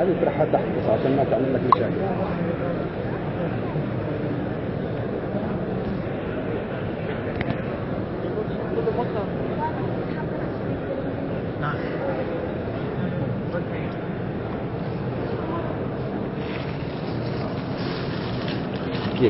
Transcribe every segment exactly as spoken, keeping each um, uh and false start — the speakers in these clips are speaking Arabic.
هذه ترحها تحت بس عشان ما تعمل لك مشاكل. كيف؟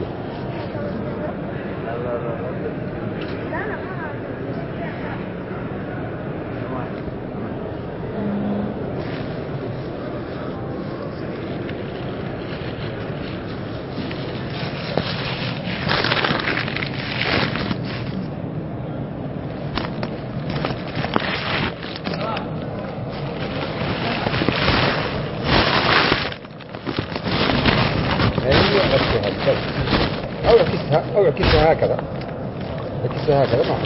أو يعكسها أو يعكسها هكذا يعكسها هكذا ما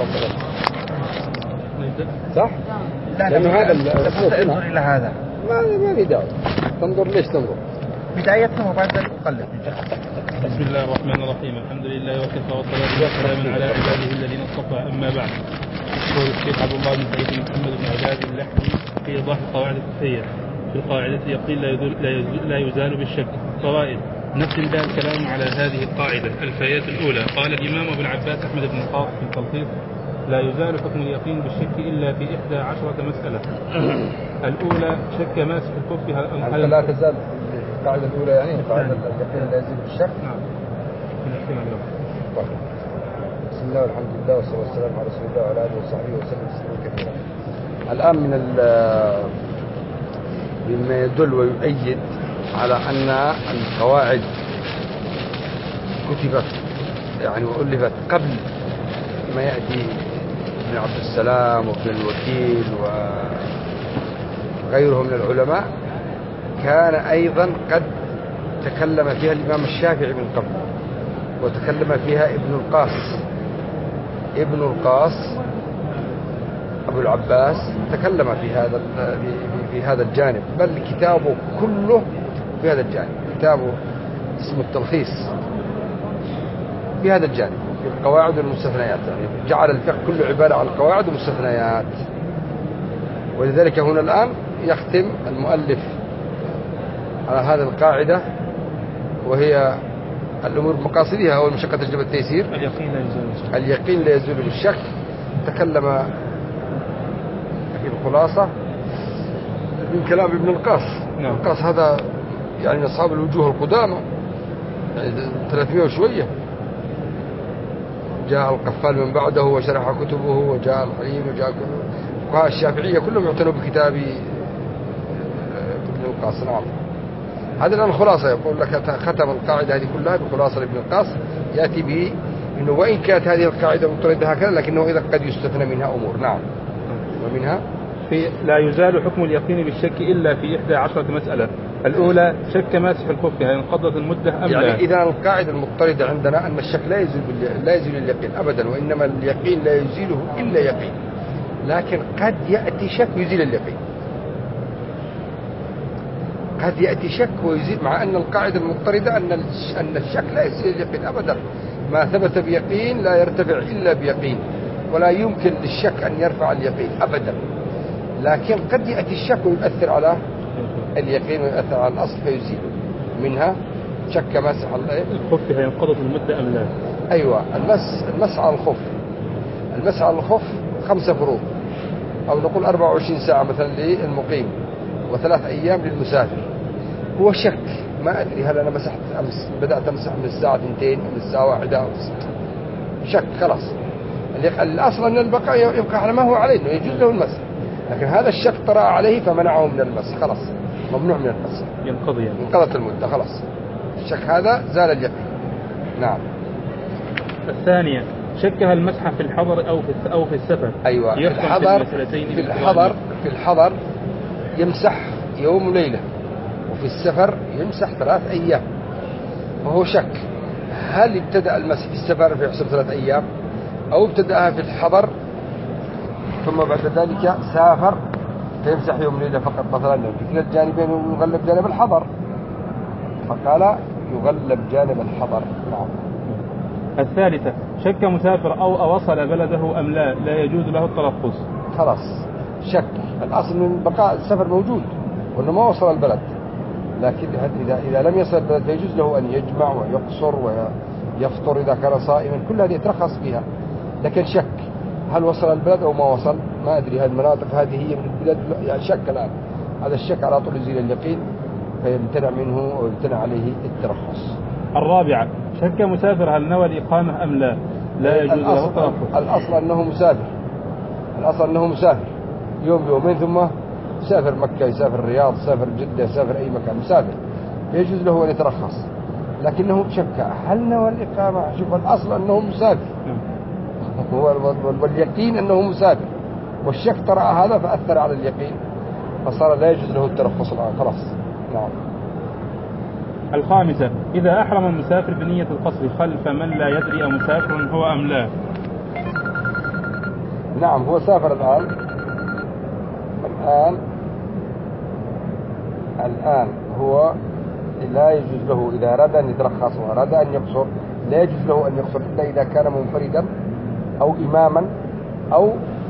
صح؟ لا لأنه هذا الصوت انظر إلى هذا ما ما في داعي تنظر. ليش تنظر؟ بدايتنا وبعد ذلك تقلب. بسم الله الرحمن الرحيم. الحمد لله وكفى والصلاة والسلام على عباده الذين اصطفى. أما بعد، يقول الشيخ عبد الله بن سعيد محمد بن عباد اللحمي في إيضاح القواعد الفقهية. في القاعدة يقول لا يزال, لا يزال بالشك. فوائد: نفس الله الكلام على هذه القاعدة. الفائدة الأولى: قال الإمام أبو العباس أحمد بن القاص في التلخيص: لا يزال حكم اليقين بالشك إلا في إحدى عشرة مسألة. الأولى: شك ماسح الكف هل لا تزال القاعدة الأولى يعني قاعدة اليقين لا يزال بالشك. نعم. بسم الله والحمد لله والصلاة والسلام على رسول الله وعلى آله وصحبه وسلم تسليما كثيرا. الآن من مما يدل ويؤيد على أن القواعد كتبت يعني وألفت قبل ما يأتي ابن عبد السلام وابن الوكيل وغيره من العلماء، كان أيضا قد تكلم فيها الإمام الشافعي من قبل، وتكلم فيها ابن القاص ابن القاص أبو العباس تكلم في هذا في هذا الجانب، بل كتابه كله في هذا الجانب. كتابه اسمه التلخيص في هذا الجانب، في القواعد والمستثنيات، يعني جعل الفقه كله عبارة عن القواعد والمستثنيات. ولذلك هنا الآن يختم المؤلف على هذه القاعدة، وهي الأمور بمقاصدها والمشقة تجلب التيسير. اليقين لا يزول بالشك. اليقين لا يزول بالشك. تكلم في الخلاصة من كلام ابن القاص. نعم. القاص هذا يعني أصحاب الوجوه القدامى، يعني ثلاثمائة وشوية. جاء القفال من بعده وشرح كتبه، وجاء الحليم، وجاء فقهاء الشافعية كلهم يعتنوا بكتاب ابن القاص. نعم. هذا الآن الخلاصة، يقول لك ختم القاعدة هذه كلها بخلاصة لابن القاص، يأتي به إنه وإن كانت هذه القاعدة مضطردة هكذا، لكنه إذا قد يستثنى منها أمور. نعم. ومنها في لا يزال حكم اليقين بالشك إلا في إحدى عشرة مسألة. الأولى: شك ماسح الكف هل انقضت المدة أم يعني لا؟ إذا القاعدة المضطردة عندنا أن الشك لا يزيل لا يزيل اليقين أبدا، وإنما اليقين لا يزيله إلا يقين، لكن قد يأتي شك يزيل اليقين. قد يأتي شك ويزيد، مع أن القاعدة المضطردة أن أن الشك لا يزيل اليقين أبدا. ما ثبت بيقين لا يرتفع إلا بيقين، ولا يمكن للشك أن يرفع اليقين أبدا. لكن قد يأتي الشك ويؤثر على اليقين ويؤثر على الأصل فيزيله. منها شك مسح الخف هل انقضت المدة أم لا؟ أيوة. المس المسح على الخف المسح على الخف خمسة فروض، أو نقول أربعة وعشرين ساعة مثلا للمقيم، وثلاث أيام للمسافر. هو شك، ما أدري هل أنا مسحت أمس، بدأت أمسح من الساعة اثنتين من الساعة واحدة أو شك. خلاص الأصل أن البقاء يبقى على ما هو عليه، إنه يجوز له المسح، لكن هذا الشك طرأ عليه فمنعه من المسح. خلاص ممنوع من المسح، ينقضي يعني. انقضت المدة خلاص، الشك هذا زال اليقين. نعم. الثانية: شكها المسح في الحضر أو في أو في السفر. أيوة. في الحضر في الحضر في الحضر يمسح يوم وليلة، وفي السفر يمسح ثلاث أيام. وهو شك هل ابتدأ المسح في السفر فيحسب ثلاث أيام، أو ابتدأها في الحضر ثم بعد ذلك سافر فيمسح يوم وليلة فقط مثلا. في كلا الجانبين يغلب جانب الحضر، فقال يغلب جانب الحضر. نعم. الثالثة: شك مسافر أو أوصل بلده أم لا، لا يجوز له التلفظ. خلاص شك، الأصل من بقاء السفر موجود وأنه ما وصل البلد، لكن إذا إذا لم يصل البلد فيجوز له أن يجمع ويقصر ويفطر إذا كان صائما، كل هذه يترخص فيها. لكن شك هل وصل البلد أو ما وصل، ما أدري. هذه المناطق هذه هي من البلاد، يعني شك الآن، هذا الشك على طول يزيل اليقين فيمتنع منه ويمتنع عليه الترخص. الرابعة، شك مسافر هل نوى الإقامة أم لا، لا يجوز له الترخص. الأصل أنه مسافر، الأصل أنه مسافر يوم يومين ثم يسافر مكة، يسافر الرياض، يسافر جدة، يسافر أي مكان، مسافر يجوز له أن يترخص. لكنه شك هل نوى الإقامة. شوف الأصل أنه مسافر واليقين أنه مسافر، والشك طرأ هذا فأثر على اليقين فصار لا يجوز له الترخص الآن خلاص. نعم. الخامسة، إذا أحرم المسافر بنية القصر خلف من لا يدري أمسافر هو أم لا. نعم، هو سافر الآن الآن الآن هو لا يجوز له إذا أراد أن يترخص وأراد أن يقصر، لا يجوز له أن يقصر إلا إذا كان منفردا أو إماما أو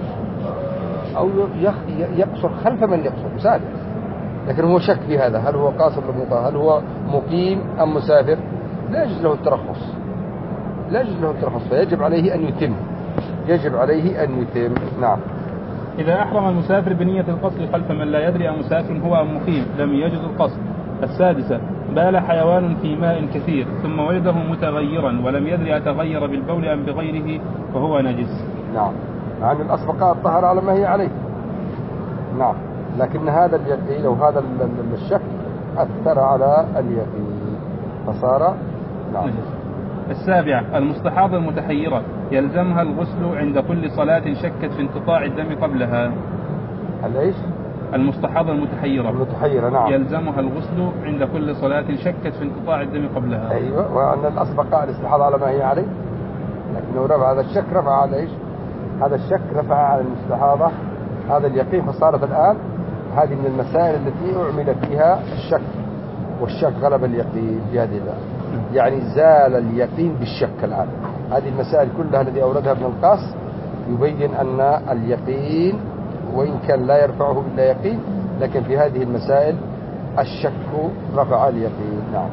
أو يقصر خلف من يقصر مسافر. لكن هو شك في هذا، هل هو قاصر أم مقيم، هل هو مقيم أم مسافر، لا يجوز له الترخص، لا يجوز له الترخص، فيجب عليه أن يتم، يجب عليه أن يتم. نعم. إذا أحرم المسافر بنية القصر خلف من لا يدري أمسافر هو أم مقيم لم يجوز القصر. السادسة، بال حيوان في ماء كثير ثم وجده متغيرا ولم يدري أتغير بالبول أم بغيره فهو نجس. نعم، مع أن الأصل بقاء الطهر على ما هي عليه. نعم، لكن هذا اليقين أو هذا الشك أثر على اليقين فصار نعم. السابعة، المستحاضة المتحيرة يلزمها الغسل عند كل صلاة شكت في انقطاع الدم قبلها. الإيش؟ المستحاضة المتحيرة المتحيرة نعم يلزمها الغسل عند كل صلاة شكت في انقطاع الدم قبلها. أيوة، وأن الأصل بقاء الاستحاضة على ما هي عليه، لكنه رفع هذا الشك، رفع على إيش؟ هذا الشك رفع على المستحاضة هذا اليقين، فصارت الآن هذه من المسائل التي أعمل فيها الشك، والشك غلب اليقين في هذه الآن، يعني زال اليقين بالشك الآن. هذه المسائل كلها التي أوردها ابن القاص يبين أن اليقين وإن كان لا يرفعه إلا يقين، لكن في هذه المسائل الشك رفع اليقين. نعم.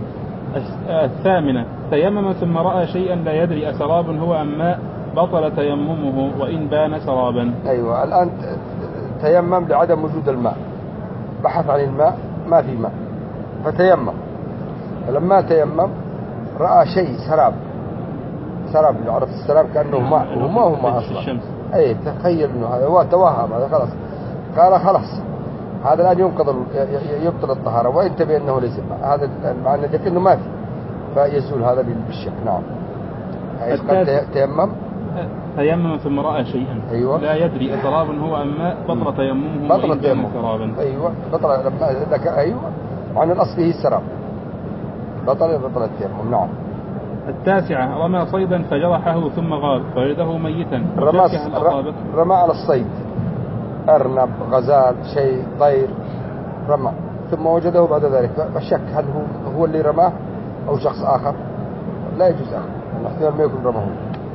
الثامنة، تيمم ثم رأى شيئا لا يدري أسراب هو أم ماء بطل تيممه وإن بان سرابا. أيوة، الآن تيمم لعدم وجود الماء، بحث عن الماء ما في ماء فتيمم، فلما تيمم رأى شيء سراب، سراب عرفت السراب كأنه ماء وما هو ماء أصلا. أي تخيل إنه هذا هو توهم، هذا خلاص قال خلاص هذا الآن ينقض يبطل الطهارة وإن تبين أنه ليس ماء، هذا معنى ذلك إنه ما في فيزول هذا بالشك. نعم. تيمم تيمم ثم رأى شيئا أيوة. لا يدري أسراب هو أم ماء بطل تيممه بطل تيممه سرابا. أيوة بطل لما أيوة عن الأصل هي السراب بطل بطل التيمم. نعم. التاسعة، رمى صيدا فجرحه ثم غاب فوجده ميتا. رمى رمى على الصيد، أرنب، غزال، شيء، طير، رمى ثم وجده بعد ذلك فشك هل هو هو اللي رماه أو شخص آخر، لا يجوز آخر الاحتمال ما يكون رماه.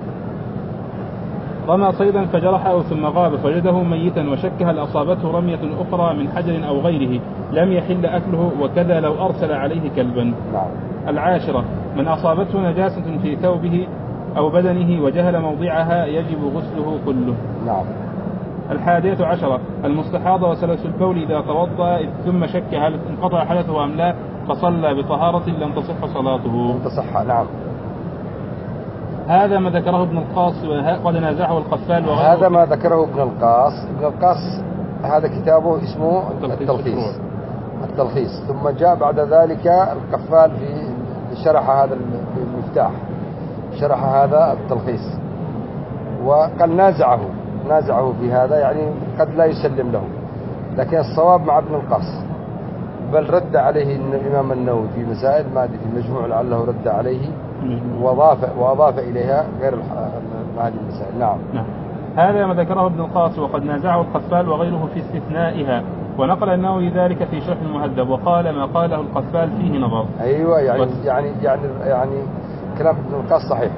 رمى صيدا فجرحه ثم غاب فوجده ميتا وشك هل أصابته رمية أخرى من حجر أو غيره لم يحل أكله وكذا لو أرسل عليه كلبا. نعم. العاشرة، من أصابته نجاسة في ثوبه أو بدنه وجهل موضعها يجب غسله كله. نعم. الحادية عشرة، المستحاضة وسلس البول إذا توضأ ثم شك هل انقطع حدثه أم لا فصلى بطهارة لم تصح صلاته. لم تصح. نعم. هذا ما ذكره ابن القاص وقد نازعه القفال وغيره. هذا ما ذكره ابن القاص. ابن القاص هذا كتابه اسمه التلخيص التلخيص ثم جاء بعد ذلك القفال في شرح هذا المفتاح، شرح هذا التلخيص وقد نازعه نازعه في هذا، يعني قد لا يسلم له، لكن الصواب مع ابن القاص، بل رد عليه الإمام النووي في مسائل ما في المجموع لعله رد عليه وأضاف وأضاف إليها غير هذه المسائل. نعم. نعم. هذا ما ذكره ابن القاص وقد نازعه القفال وغيره في استثنائها، ونقل النووي ذلك في شرح المهذب وقال ما قاله القفال فيه نظر. أيوة، يعني يعني يعني يعني كلام ابن القاص صحيح،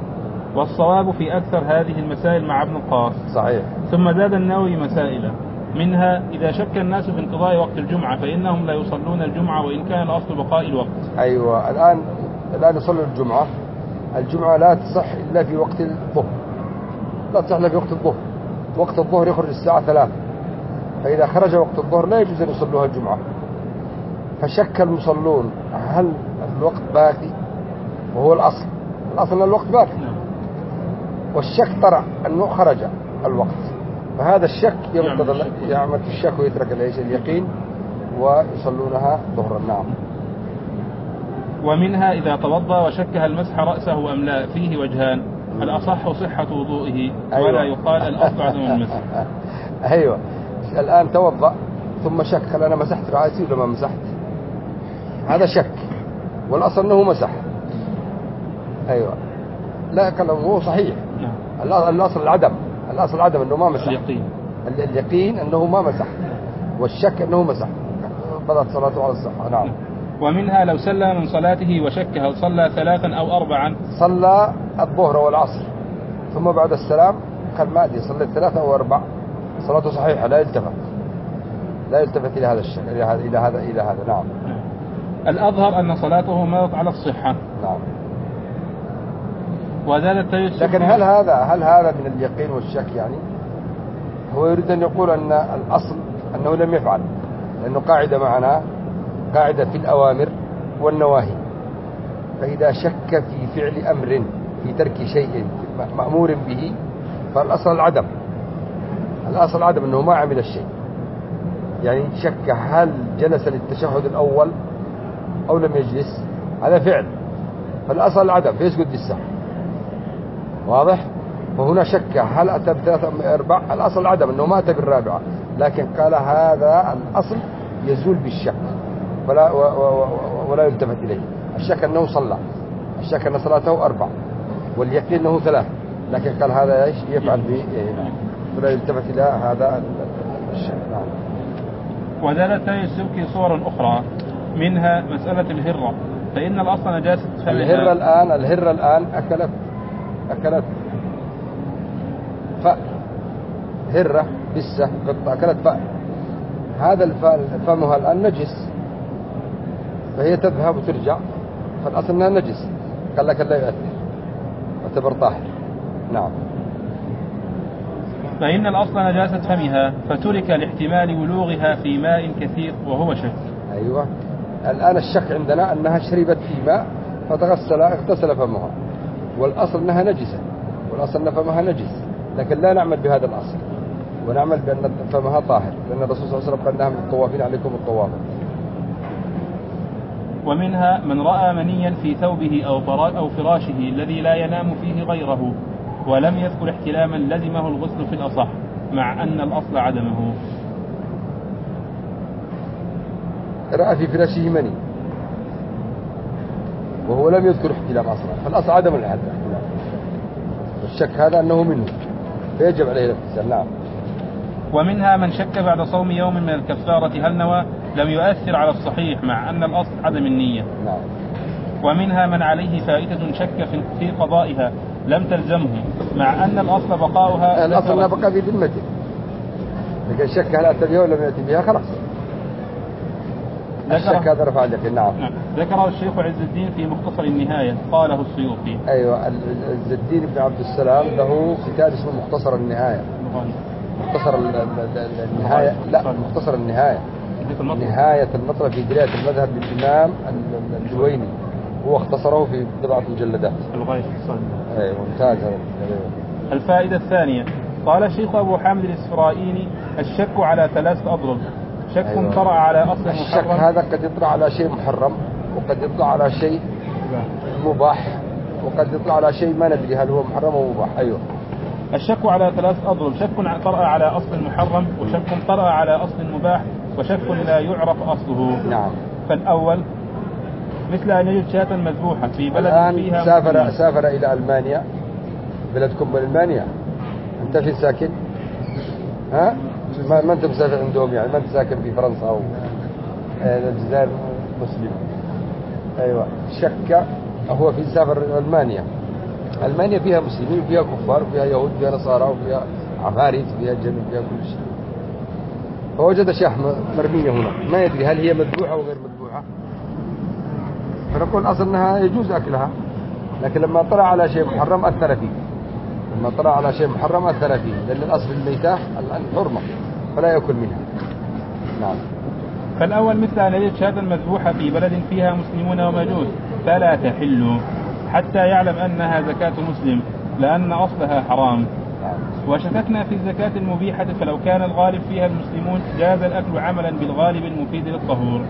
والصواب في أكثر هذه المسائل مع ابن القاص. صحيح. ثم زاد النووي مسائل منها إذا شك الناس في انقضاء وقت الجمعة فإنهم لا يصلون الجمعة وإن كان الأصل بقاء الوقت. أيوة الآن الآن يصلوا الجمعة. الجمعة لا تصح إلا في وقت الظهر، لا تصح إلا في وقت الظهر. وقت الظهر يخرج الساعة ثلاثة، فإذا خرج وقت الظهر لا يجوز أن يصلوها الجمعة. فشك المصلون هل الوقت باقي، وهو الأصل الأصل أن الوقت باقي، والشك طرأ أنه خرج الوقت، فهذا الشك ينقض يعمل في الشك ويترك ليش اليقين ويصلونها ظهرا. نعم. ومنها إذا توضأ وشك هل مسح رأسه أم لا فيه وجهان، الأصح صحة وضوئه ولا يقال الأصل عدم المسح. أيوة الآن توضأ ثم شك هل أنا مسحت رأسي ولا ما مسحت، هذا شك والأصل أنه مسح. أيوة لا كلامه صحيح. الأصل العدم، الأصل العدم أنه ما مسح، اليقين اليقين أنه ما مسح، والشك أنه مسح، بدأت صلاته على الصحة. نعم. ومنها لو سلم من صلاته وشك هل صلى ثلاثا أو أربعا، صلى الظهر والعصر ثم بعد السلام قال ما أدري صليت ثلاثة أو أربع، صلاته صحيحة لا يلتفت لا يلتفت إلى هذا الشك إلى هذا إلى هذا إلى هذا. نعم. الأظهر أن صلاته مضت على الصحة. نعم. وزادت لكن هل هذا هل هذا من اليقين والشك؟ يعني هو يريد أن يقول أن الأصل أنه لم يفعل، لأنه قاعدة معنا قاعدة في الأوامر والنواهي، فإذا شك في فعل أمر في ترك شيء مأمور به فالأصل العدم، الأصل العدم أنه ما عمل الشيء. يعني شك هل جلس للتشهد الأول أو لم يجلس، هذا فعل، فالأصل العدم فيسجد للسهو. واضح؟ وهنا شك هل أتى بثلاثة أم أربع، الأصل العدم أنه ما أتى بالرابعة، لكن قال هذا الأصل يزول بالشك ولا, و و و ولا يلتفت إليه. الشك أنه صلى، الشك أن صلاته أربع، واليقين أنه ثلاث، لكن قال هذا إيش يفعل به ولا يلتفت إلى هذا الشك. نعم. وزادت السبك صور أخرى منها مسألة الهرة، فإن الأصل نجاسة فمها. الهرة الآن الهرة الآن أكلت أكلت فأ، هرة بسة قطة أكلت فأ، هذا الفاء فمها الآن نجس، فهي تذهب وترجع، فالأصل أنها نجس، قال لك لا يؤثر واعتبر طاهر. نعم. فإن الأصل نجاسة فمها فترك لاحتمال ولوغها في ماء كثير وهو شك. أيوة الآن الشك عندنا أنها شربت في ماء فتغسل اغتسل فمها، والأصل أنها نجسة، والأصل أن فمها نجس، لكن لا نعمل بهذا الأصل ونعمل بأن فمها طاهر، لأن الرسول صلى الله عليه وسلم قال لها من الطوافين عليكم الطوافة. ومنها من رأى منيا في ثوبه أو أو فراشه الذي لا ينام فيه غيره ولم يذكر احتلاما لزمه الغسل في الأصح مع أن الأصل عدمه. رأى في فراشه مني وهو لم يذكر احتلام أصلا، فالأصل عدم الاحتلام، والشك هذا أنه منه فيجب عليه الاغتسال. نعم. ومنها من شك بعد صوم يوم من الكفارة هل نوى لم يؤثر على الصحيح مع أن الأصل عدم النية. نعم. ومنها من عليه فائدة شك في قضائها لم تلزمه مع أن الأصل بقاؤها. الأصل أنها بقى في ذمته، لكن شك هل أتى بها ولا لم يأتي بها خلاص الشك هذا رفع اليقين. نعم. نعم. ذكره الشيخ عز الدين في مختصر النهاية قاله السيوطي. أيوة عز الدين بن عبد السلام له كتاب اسمه مختصر النهاية. مختصر النهاية لا مختصر النهاية نهاية المطلب في دلالة المذهب للإمام الجويني، هو اختصره في بضعة مجلدات. الغاية أيوة ممتاز هذا. الفائدة الثانية قال الشيخ أبو حامد الإسفرائيني الشك على ثلاثة أضرب، شك أيوة. طرأ على أصل محرم. الشك هذا قد يطلع على شيء محرم، وقد يطلع على شيء مباح، وقد يطلع على شيء ما ندري هل هو محرم أو مباح. أيوة. الشك على ثلاثة أضرب، شك طرأ على أصل محرم، وشك طرأ على أصل مباح، وشك لا يعرف أصله. نعم. فالأول مثل أن يجد شاة مذبوحة في بلد الآن فيها سافر سافر إلى ألمانيا، بلدكم بألمانيا، أنت في ساكن؟ ها؟ ما, ما أنت مسافر عندهم يعني، ما أنت ساكن في فرنسا أو الجزائر مسلم. أيوة. شك هو في سافر ألمانيا، ألمانيا فيها مسلمين وفيها كفار وفيها يهود وفيها نصارى وفيها عفاريت وفيها جن وفيها كل شيء. فوجد شاة مرمية هنا ما يدري هل هي مذبوحة أو غير مذبوحة، فنقول أصل أنها يجوز أكلها، لكن لما طلع على شيء محرم أثر فيه، لما طلع على شيء محرم أثر فيه، لأن الأصل الميتة الحرمة فلا يأكل منها. نعم. فالأول مثل أن يجد شاة مذبوحة في بلد فيها مسلمون ومجوس فلا تحل حتى يعلم أنها زكاة مسلم لأن أصلها حرام. وشككنا في الزكاة المبيحة، فلو كان الغالب فيها المسلمون جاز الأكل عملا بالغالب المفيد للطهور.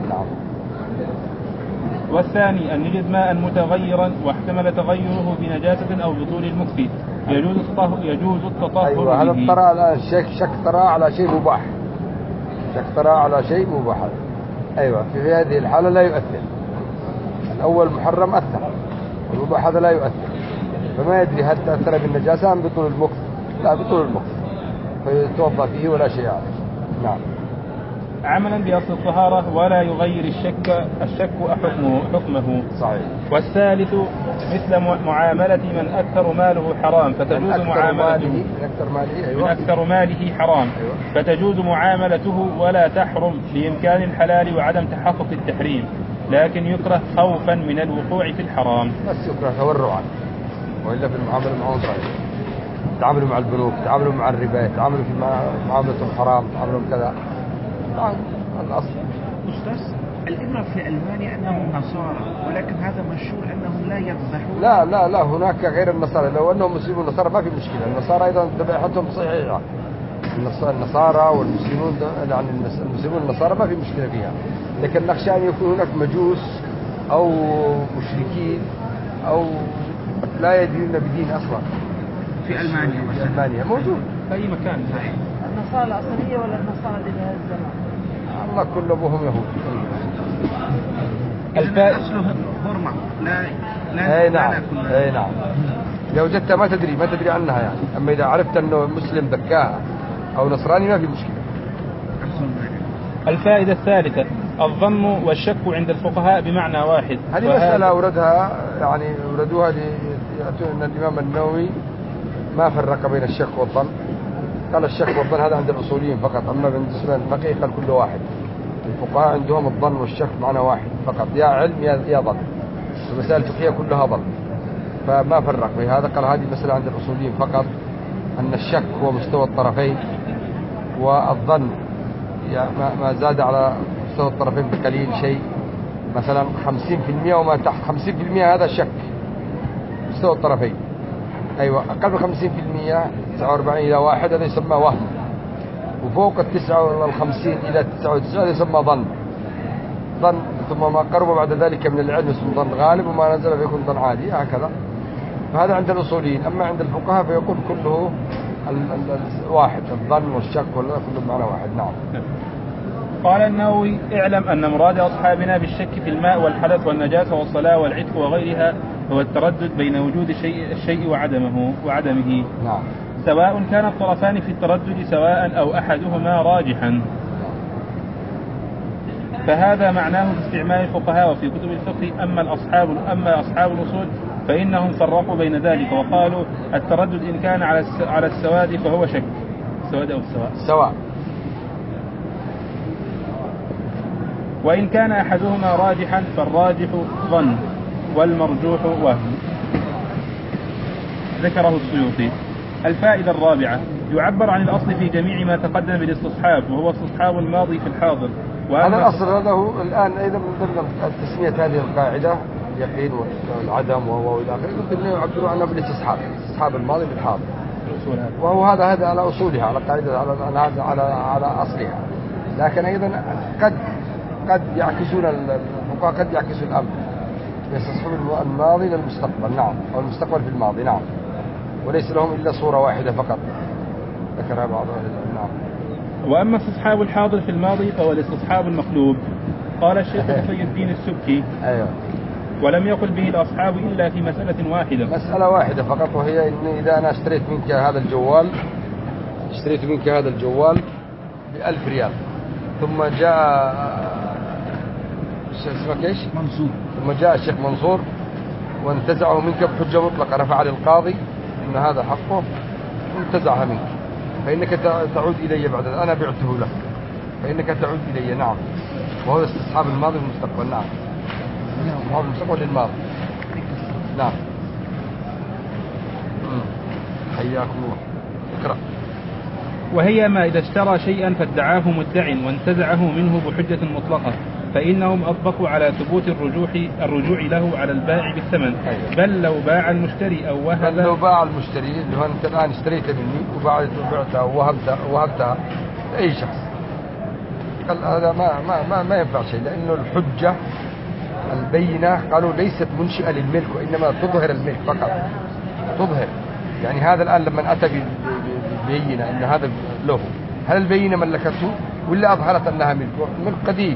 والثاني أن يجد ماء متغيرا واحتمل تغيره بنجاسة أو بطول المكث يجوز الطهر يجوز التطهر أيوة هذا به. ترى على شك شك ترى على شيء مباح، شك ترى على شيء مباح. أيوة في هذه الحالة لا يؤثر، الأول محرم أثر، والمباح هذا لا يؤثر، فما يدري هل تأثر بالنجاسة أم بطول المكث، لا بطول المكث فيتوضأ فيه ولا شيء عليه. نعم. عملا بأصل الطهارة ولا يغير الشك الشك حكمه, حكمه. صحيح. والثالث مثل معاملة من أكثر ماله حرام فتجوز معاملته من أكثر ماله, أيوة. من أكثر ماله حرام أيوة. فتجوز معاملته ولا تحرم لإمكان الحلال وعدم تحقق التحريم، لكن يكره خوفا من الوقوع في الحرام. بس يكره تورعا، وإلا في المعاملة معهم صحيح. تعاملوا مع البنوك، تعاملوا مع الربا، تعاملوا في معاملة الحرام، تعاملوا كذا. طبعا الأصل. أستاذ الإمر في ألمانيا أنهم نصارى، ولكن هذا مشهور أنهم لا يذبحون. لا لا لا هناك غير النصارى، لو أنهم مسلمون النصارى ما في مشكلة، النصارى أيضا ذبيحتهم صحيحة، النصارى والمسلمون يعني المسلمون النصارى ما في مشكلة فيها، لكن نخشى أن يكون هناك مجوس أو مشركين أو لا يدينون بدين أصلا في ألمانيا. في ألمانيا موجود في أي مكان. صحيح. النصارى الأصلية ولا النصارى اللي بهذا الزمان؟ الله كل أبوهم يهود. الفائدة أصله هرمة لا لا أي نعم أي نعم. لو وجدت ما تدري ما تدري عنها يعني، أما إذا عرفت أنه مسلم ذكاها أو نصراني ما في مشكلة. الفائدة الثالثة الظن والشك عند الفقهاء بمعنى واحد. هذه مسألة أوردها يعني أوردوها ليأتون الإمام النووي ما فرق بين الشك والظن، قال الشك والظن هذا عند الأصوليين فقط، أما بالنسبة للفقيه قال كل واحد. الفقهاء عندهم الظن والشك معنى واحد فقط، يا علم يا ظن، المسائل الفقهية كلها ظن، فما فرق بين هذا. قال هذه المسألة عند الأصوليين فقط، أن الشك هو مستوى الطرفين، والظن ما زاد على مستوى الطرفين بقليل شيء، مثلا خمسين في المئة وما تحت خمسين في المئة هذا شك مستوى الطرفين. أيوة أقل من خمسين في المئة تسعة وأربعين إلى واحد هذا يسمى وهم، وفوق التسعة والخمسين إلى تسعة وتسعين يسمى ظن. ظن ثم ما قرب بعد ذلك من العلم اسمه ظن غالب، وما نزل فيكون ظن عادي هكذا. فهذا عند الأصوليين، أما عند الفقهاء فيقول كله واحد، الظن والشك كله بمعنى واحد. نعم. قال النووي اعلم أن مراد أصحابنا بالشك في الماء والحدث والنجاسة والصلاة والعتق وغيرها هو التردد بين وجود الشيء, الشيء وعدمه, وعدمه نعم. سواء كان الطرفان في التردد سواء أو أحدهما راجحا. فهذا معناه باستعمال الفقهاء وفي كتب الفقه. أما الأصحاب أما أصحاب الأصول فإنهم فرقوا بين ذلك وقالوا التردد إن كان على على السواد فهو شك، السواد أو السواء سواء، وإن كان أحدهما راجحا فالراجح ظن والمرجوح وهم. ذكره السيوطي. الفائدة الرابعة يعبر عن الأصل في جميع ما تقدم بالاستصحاب، وهو استصحاب الماضي في الحاضر. هذا الأصل هذا هو الآن أيضا من ضمن تسمية هذه القاعدة اليقين والعدم وهو إلى آخره، يمكن أن يعبروا عنها بالاستصحاب، استصحاب الماضي في الحاضر، وهو هذا هذا على أصولها، على قاعدة على على على أصلها. لكن أيضا قد قد يعكسون الفقهاء قد يعكسون الأمر، يستصحبون الماضي للمستقبل. نعم، أو المستقبل في الماضي. نعم، وليس لهم إلا صورة واحدة فقط ذكرها بعض أهل العلم. نعم. وأما استصحاب الحاضر في الماضي فهو الاستصحاب المقلوب. قال الشيخ تقي الدين السبكي أيوه. ولم يقل به الأصحاب إلا في مسألة واحدة، مسألة واحدة فقط، وهي إن إذا أنا اشتريت منك هذا الجوال اشتريت منك هذا الجوال بألف ريال، ثم جاء اسمك إيش؟ منصور. ثم جاء الشيخ منصور وانتزعه منك بحجة مطلقة، رفع للقاضي إن هذا حقه وانتزعها منك، فإنك تعود إلي بعد أنا بعته لك، فإنك تعود إلي. نعم. وهو استصحاب الماضي والمستقبل. نعم. استصحاب المستقبل للماضي. نعم. حياكم الله. اقرأ. وهي ما إذا اشترى شيئا فادعاه مدع وانتزعه منه بحجة مطلقة فإنهم أطبقوا على ثبوت الرجوع الرجوع له على البائع بالثمن. بل لو باع المشتري أو وهب بل لو باع المشتري اللي هو أنت الآن اشتريت مني وبعد بعتها ووهبتها ووهبتها لأي شخص، قال هذا ما ما ما ما ينفع شيء، لأنه الحجة البينة قالوا ليست منشئة للملك وإنما تظهر الملك فقط، تظهر. يعني هذا الآن لما أتى ببينة أن هذا له، هل البينة ملكته ولا أظهرت أنها ملك؟ ملك قديم.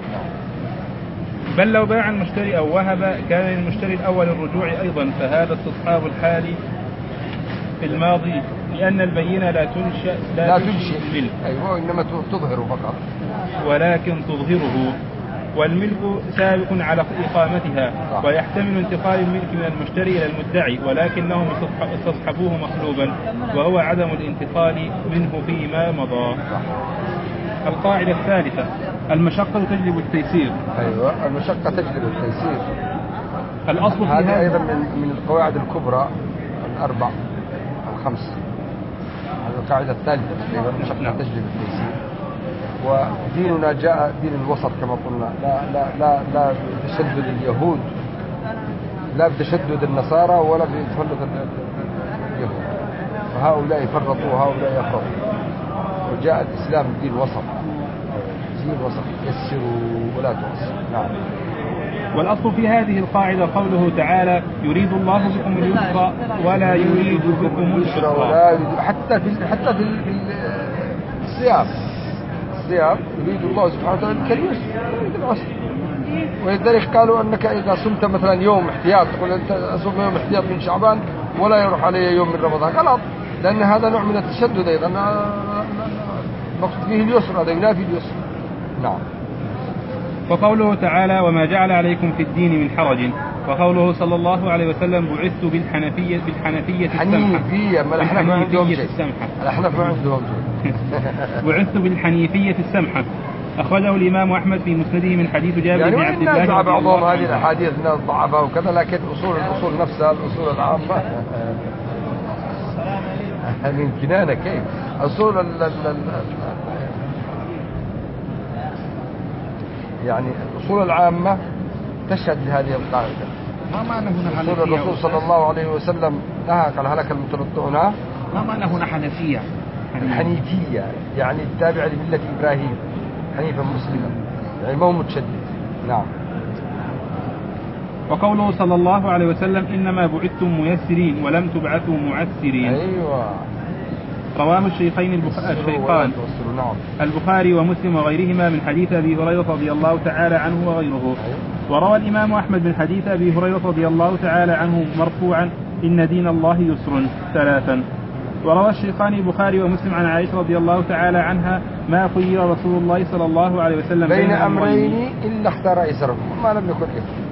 بل لو باع المشتري أو وهب كان للمشتري الأول الرجوع أيضا، فهذا استصحاب الحال في الماضي، لأن البينة لا تنشأ لا, لا تنشئ الملك. أيوة، إنما تظهر فقط، ولكن تظهره، والملك سابق على إقامتها. صح. ويحتمل انتقال الملك من المشتري إلى المدعي، ولكنهم استصحبوه مطلوبا، وهو عدم الانتقال منه فيما مضى. صح. القاعدة الثالثة: المشقة تجلب التيسير. أيوة، المشقة تجلب التيسير. الأصل في هذا أيضا من من القواعد الكبرى الأربع الخمس. هذه القاعدة الثالثة، أيضا المشقة نعم. تجلب التيسير. وديننا جاء دين الوسط كما قلنا، لا لا لا لا بتشدد اليهود، لا بتشدد النصارى، ولا بتفرط اليهود، فهؤلاء يفرطوا وهؤلاء يفرطوا. وجاء الإسلام دين وسط، دين وسط، يسروا ولا تعسروا. نعم. والأصل في هذه القاعدة قوله تعالى: يريد الله بكم اليسر ولا يريد بكم العسر. ولا يريد، حتى في حتى في الصيام الصيام يريد الله سبحانه وتعالى بك اليسر يريد العسر. ولذلك قالوا أنك إذا صمت مثلا يوم احتياط، تقول أنت أصوم يوم احتياط من شعبان ولا يروح علي يوم من رمضان، غلط، لأن هذا نوع من التشدد أيضا، نقصد فيه اليسر، هذا ينافي اليسر. نعم. وقوله تعالى: وما جعل عليكم في الدين من حرج. وقوله صلى الله عليه وسلم: بعثت بالحنفية بالحنفية السمحة. حنيفية، ما الأحناف ما عندهم شيء. الأحناف ما عندهم شيء. بعثت بالحنيفية السمحة. أخرجه الإمام أحمد في مسنده من حديث جابر يعني بن عبد الله. يعني بعضهم هذه الأحاديث الناس ضعفها وكذا، لكن أصول الأصول نفسها الأصول العامة من كنانة كيف أصول ال ال ال يعني الأصول العامة تشهد لهذه القاعدة. ما معنى هنا حنفية؟ الرسول صلى الله عليه وسلم نهى، قال هلك المتنطعون. ما معنى هنا حنفية؟ الحنيفية يعني التابع لملة إبراهيم، حنيفا مسلما، يعني ما هو متشدد. نعم. وقوله صلى الله عليه وسلم: إنما بعثتم ميسرين ولم تبعثوا معسرين. أيوة. رواه الشيخين الشيخان البخاري ومسلم وغيرهما من حديث أبي هريرة رضي الله تعالى عنه وغيره. وروى الإمام أحمد من حديث أبي هريرة رضي الله تعالى عنه مرفوعا: إن دين الله يسر ثلاثا. وروى الشيخان البخاري ومسلم عن عائشة رضي الله تعالى عنها: ما خير رسول الله صلى الله عليه وسلم بين أمرين إلا اختار أيسرهما، ما لم يكن إثم.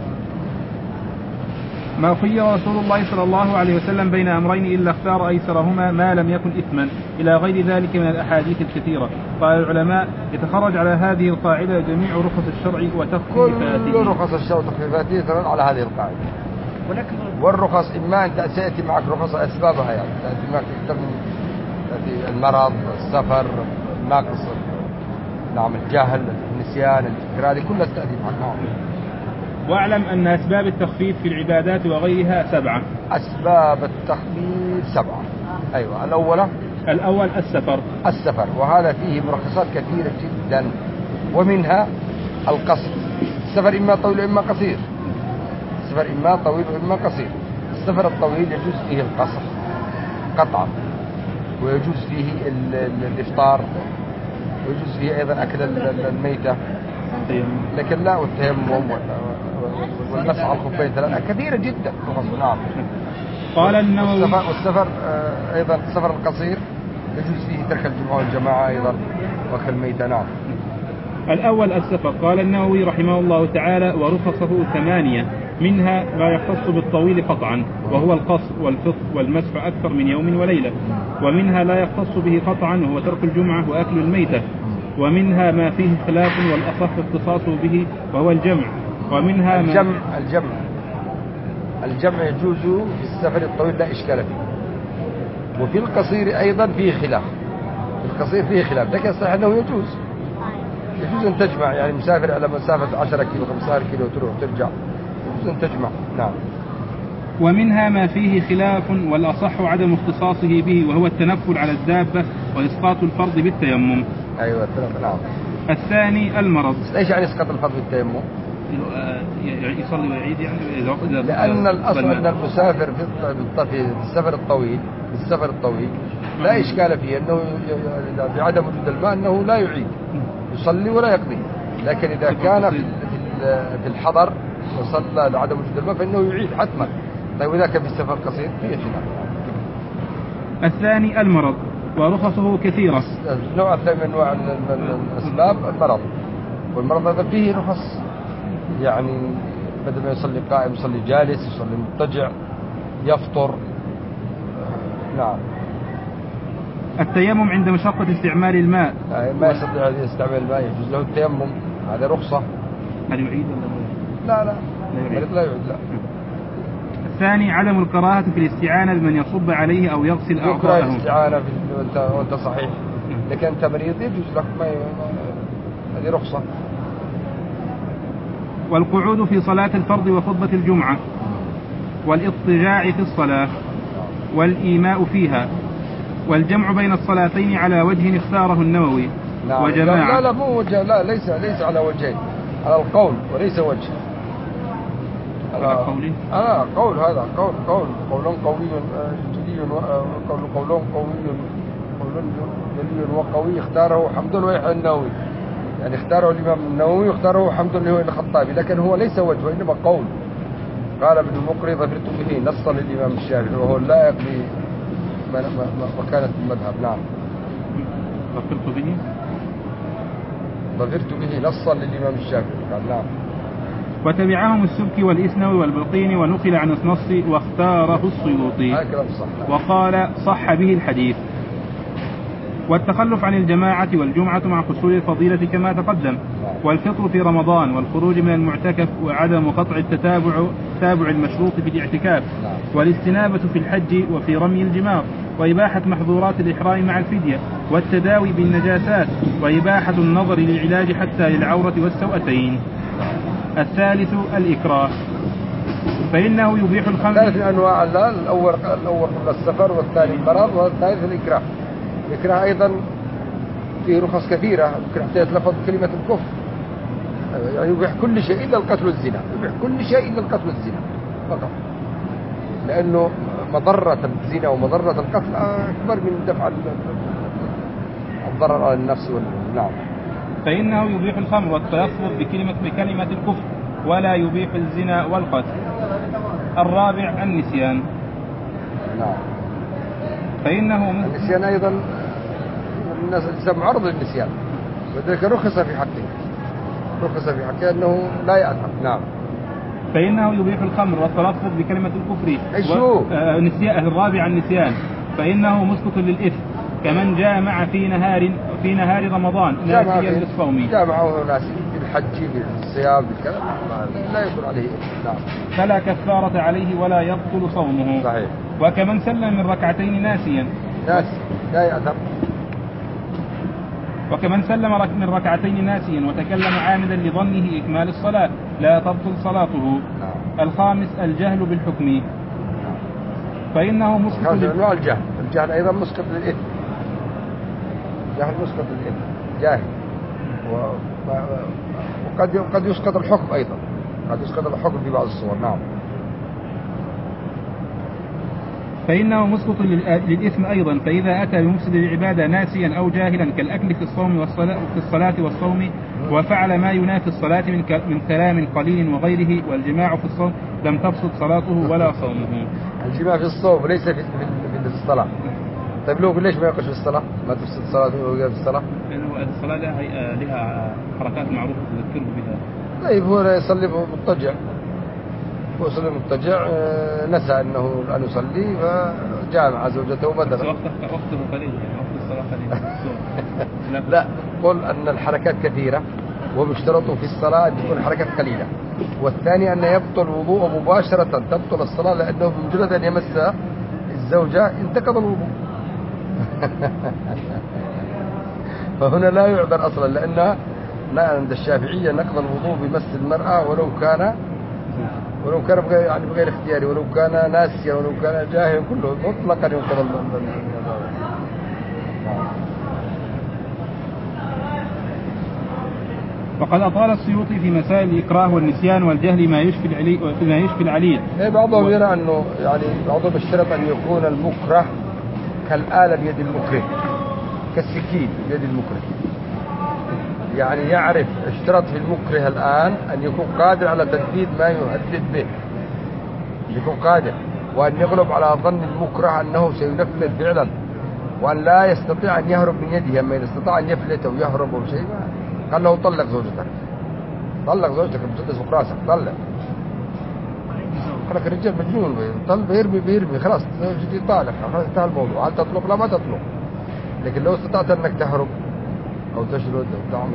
ما خير رسول الله صلى الله عليه وسلم بين أمرين إلا اختار أيسرهما ما لم يكن إثما، إلى غير ذلك من الأحاديث الكثيرة. قال العلماء: يتخرج على هذه القاعدة جميع رخص الشرع وتخفيفاته. كل رخص الشرع وتخفيفاته يتخرج على هذه القاعدة. ولكن والرخص إما أن تأتي معك رخص أسبابها، يعني تأتي معك أكثر من تأتي المرض، السفر، الناقص، نعم، الجهل، النسيان، الفكر، هذه كلها تأتي معك. نعم. واعلم أن أسباب التخفيف في العبادات وغيرها سبعة. أسباب التخفيف سبعة. أيوة. الأولى الأول السفر. السفر، وهذا فيه مرخصات كثيرة جدا، ومنها القصر. السفر إما طويل وإما قصير. السفر إما طويل وإما قصير. السفر الطويل يجوز فيه القصر قطعا، ويجوز فيه الإفطار، ويجوز فيه أيضا أكل الميتة، لكن لا والتيمم والمسح على الخفين ثلاثة، كثيرة جدا. نعم. قال النووي: والسفر, والسفر أيضا السفر القصير يجوز فيه ترك الجمعة والجماعة أيضا وأكل الميتة. نعم. الأول السفر. قال النووي رحمه الله تعالى: ورخصه ثمانية، منها ما يختص بالطويل قطعا وهو القصر والفطر والمسح أكثر من يوم وليلة، ومنها لا يختص به قطعا وهو ترك الجمعة وأكل الميتة، ومنها ما فيه خلاف والأصح اختصاص به وهو الجمع. ومنها الجمع ما الجمع الجمع يجوز في السفر الطويل لا إشكال فيه، وفي القصير أيضا فيه خلاف. في القصير فيه خلاف، لكن صحيح أنه يجوز يجوز أن تجمع، يعني مسافر على مسافة عشرة كيلو خمسة عشر كيلو تروح وترجع يجوز أن تجمع. نعم. ومنها ما فيه خلاف والأصح عدم اختصاصه به وهو التنفل على الدابة وإسقاط الفرض بالتيمم. أيوة التنفل. نعم. الثاني المرض. إيش يعني إسقاط الفرض بالتيمم؟ يصلي ويعيد يعني إذا لأن الأصل أن المسافر في السفر الطويل في السفر الطويل لا إشكال فيه أنه بعدم وجود الماء أنه لا يعيد، يصلي ولا يقضي. لكن إذا كان في في الحضر وصلى لعدم وجود الماء فإنه يعيد حتما. طيب إذا كان في السفر قصير فيه خلاف. الثاني المرض ورخصه كثيرة. النوع الثاني من أنواع الأسباب المرض، والمرض هذا فيه رخص، يعني بدل ما يصلي قائم يصلي جالس، يصلي مضطجع، يفطر. نعم. التيمم عند مشقة استعمال الماء. ما يستطيع أن يستعمل الماء يجوز له التيمم، هذا رخصة. هل يعيد ولا لا لا لا يعيد؟ لا يعيد لا. الثاني عدم الكراهة في الاستعانة بمن يصب عليه أو يغسل أعضاءه. يكره الاستعانة وأنت وأنت صحيح، لكن أنت مريض يجوز لك، ما هذه رخصة. والقعود في صلاة الفرض وخطبة الجمعة، والاضطجاع في الصلاة، والإيماء فيها، والجمع بين الصلاتين على وجه اختاره النووي. نعم. وجماعة. لا لا مو وجه، لا ليس ليس على وجهين، على القول وليس وجه. على قول. آه قول هذا قول قول قول قوي جلي قول قول قوي قول جلي وقوي اختاره حمد ويحيى النووي، يعني اختاره الإمام النووي واختاره حمد اللي هو الخطابي، لكن هو ليس وجه وإنما قول. قال ابن المقري ظفرت به نصا للإمام الشافعي وهو اللائق بمكانة المذهب. نعم. ظفرت به ظفرت به نصا للإمام الشافعي. قال نعم. وتبعهم السبكي والإسنوي والبلقيني ونقل عن النص واختاره السيوطي وقال صح به الحديث. والتخلف عن الجماعة والجمعة مع حصول الفضيلة كما تقدم، والفطر في رمضان والخروج من المعتكف وعدم قطع التتابع تابع المشروط في الاعتكاف، والاستنابة في الحج وفي رمي الجمار، وإباحة محظورات الإحرام مع الفدية، والتداوي بالنجاسات، وإباحة النظر للعلاج حتى للعورة والسوأتين. الثالث الإكراه، فإنه يبيح الخمر. ثالث أنواع الأول الأول السفر، والثاني المرض، والثالث الإكراه. الإكراه أيضا فيه رخص كثيرة، يمكن حتى يتلفظ كلمة الكفر، يعني يبيح كل شيء إلا القتل والزنا، يبيح كل شيء إلا القتل والزنا فقط، لأنه مضرة الزنا ومضرة القتل أكبر من دفع الضرر على النفس والنعم. فإنه يبيح الخمر والتلفظ بكلمة بكلمة الكفر ولا يبيح الزنا والقتل. الرابع النسيان. نعم. فإنه النسيان أيضا الناس معرض للنسيان، وذلك رخص في حقه رخص في حقه أنه لا يأثم. نعم. فإنه يبيح الخمر والتلفظ بكلمة الكفر. و... آه نسيان. الرابع النسيان، فإنه مسقط للإثم كمن جامع في نهار في نهار رمضان ناسيا للصوم. جامعه ناسي في الحج في الصيام بالكلام لا يكون عليه. نعم. فلا كفارة عليه ولا يبطل صومه. صحيح. وكمن سلم من ركعتين ناسيا ناسي لا يأثم. وكمن سلم من ركعتين ناسيا وتكلم عامدا لظنه إكمال الصلاة لا تبطل صلاته. نعم. الخامس الجهل بالحكم. نعم. فإنه مسقط للإثم. الجهل الجهل أيضا مسقط للإثم. جهل مسقط للإثم جاهل، وقد قد يسقط الحكم أيضا، قد يسقط الحكم في بعض الصور. نعم. فإنه مسقط للإثم أيضا، فإذا أتى بمفسد العبادة ناسيا أو جاهلا كالأكل في الصوم والصلاة في الصلاة والصوم، وفعل ما ينافي الصلاة من من كلام قليل وغيره، والجماع في الصوم لم تفسد صلاته ولا صومه. الجماع في الصوم وليس في في الصلاة. طيب لو ليش ما يقش في الصلاة؟ ما تفسد صلاته وهو في الصلاة؟ لأنه الصلاة لها لها حركات معروفة تذكره بها. طيب هو يصلي مضطجع، هو يصلي مضطجع نسى أنه أن يصلي فجامع زوجته بدلا. وقته وقته قليل، يعني وقت الصلاة قليل. لا يبطل أن الحركات كثيرة، ومشترط في الصلاة أن تكون الحركات قليلة. والثاني أن يبطل الوضوء مباشرة، تبطل الصلاة، لأنه بمجرد أن يمس الزوجة انتقض الوضوء. فهنا لا يعذر أصلا، لأن عند الشافعية نقض الوضوء بمس المرأة ولو كان ولو كان بغير يعني بغير اختياري، ولو كان ناسيا، ولو كان جاهلا، كله مطلقا ينقض الوضوء. وقد أطال السيوطي في مسائل الإكراه والنسيان والجهل ما يشفي العليل ما يشفي العليل. إيه بعضهم يرى أنه يعني بعضهم اشترط أن يكون المكره كالآلة بيد المكره، كالسكين بيد المكره. يعني يعرف اشترط في المكره الآن أن يكون قادر على تنفيذ ما يهدد به، يكون قادر، وأن يغلب على ظن المكره أنه سينفذ فعلا، وأن لا يستطيع أن يهرب من يده. أما إذا استطاع أن يفلت أو يهرب أو شيء، قال له طلق زوجتك، طلق زوجتك بتدس فوق راسك، طلق. قال لك الرجال مجنون، طلق بيرمي بيرمي خلاص زوجتي طالق، خلاص انتهى الموضوع. هل تطلق؟ لا ما تطلق. لكن لو استطعت أنك تهرب أو تشرد أو تعمل.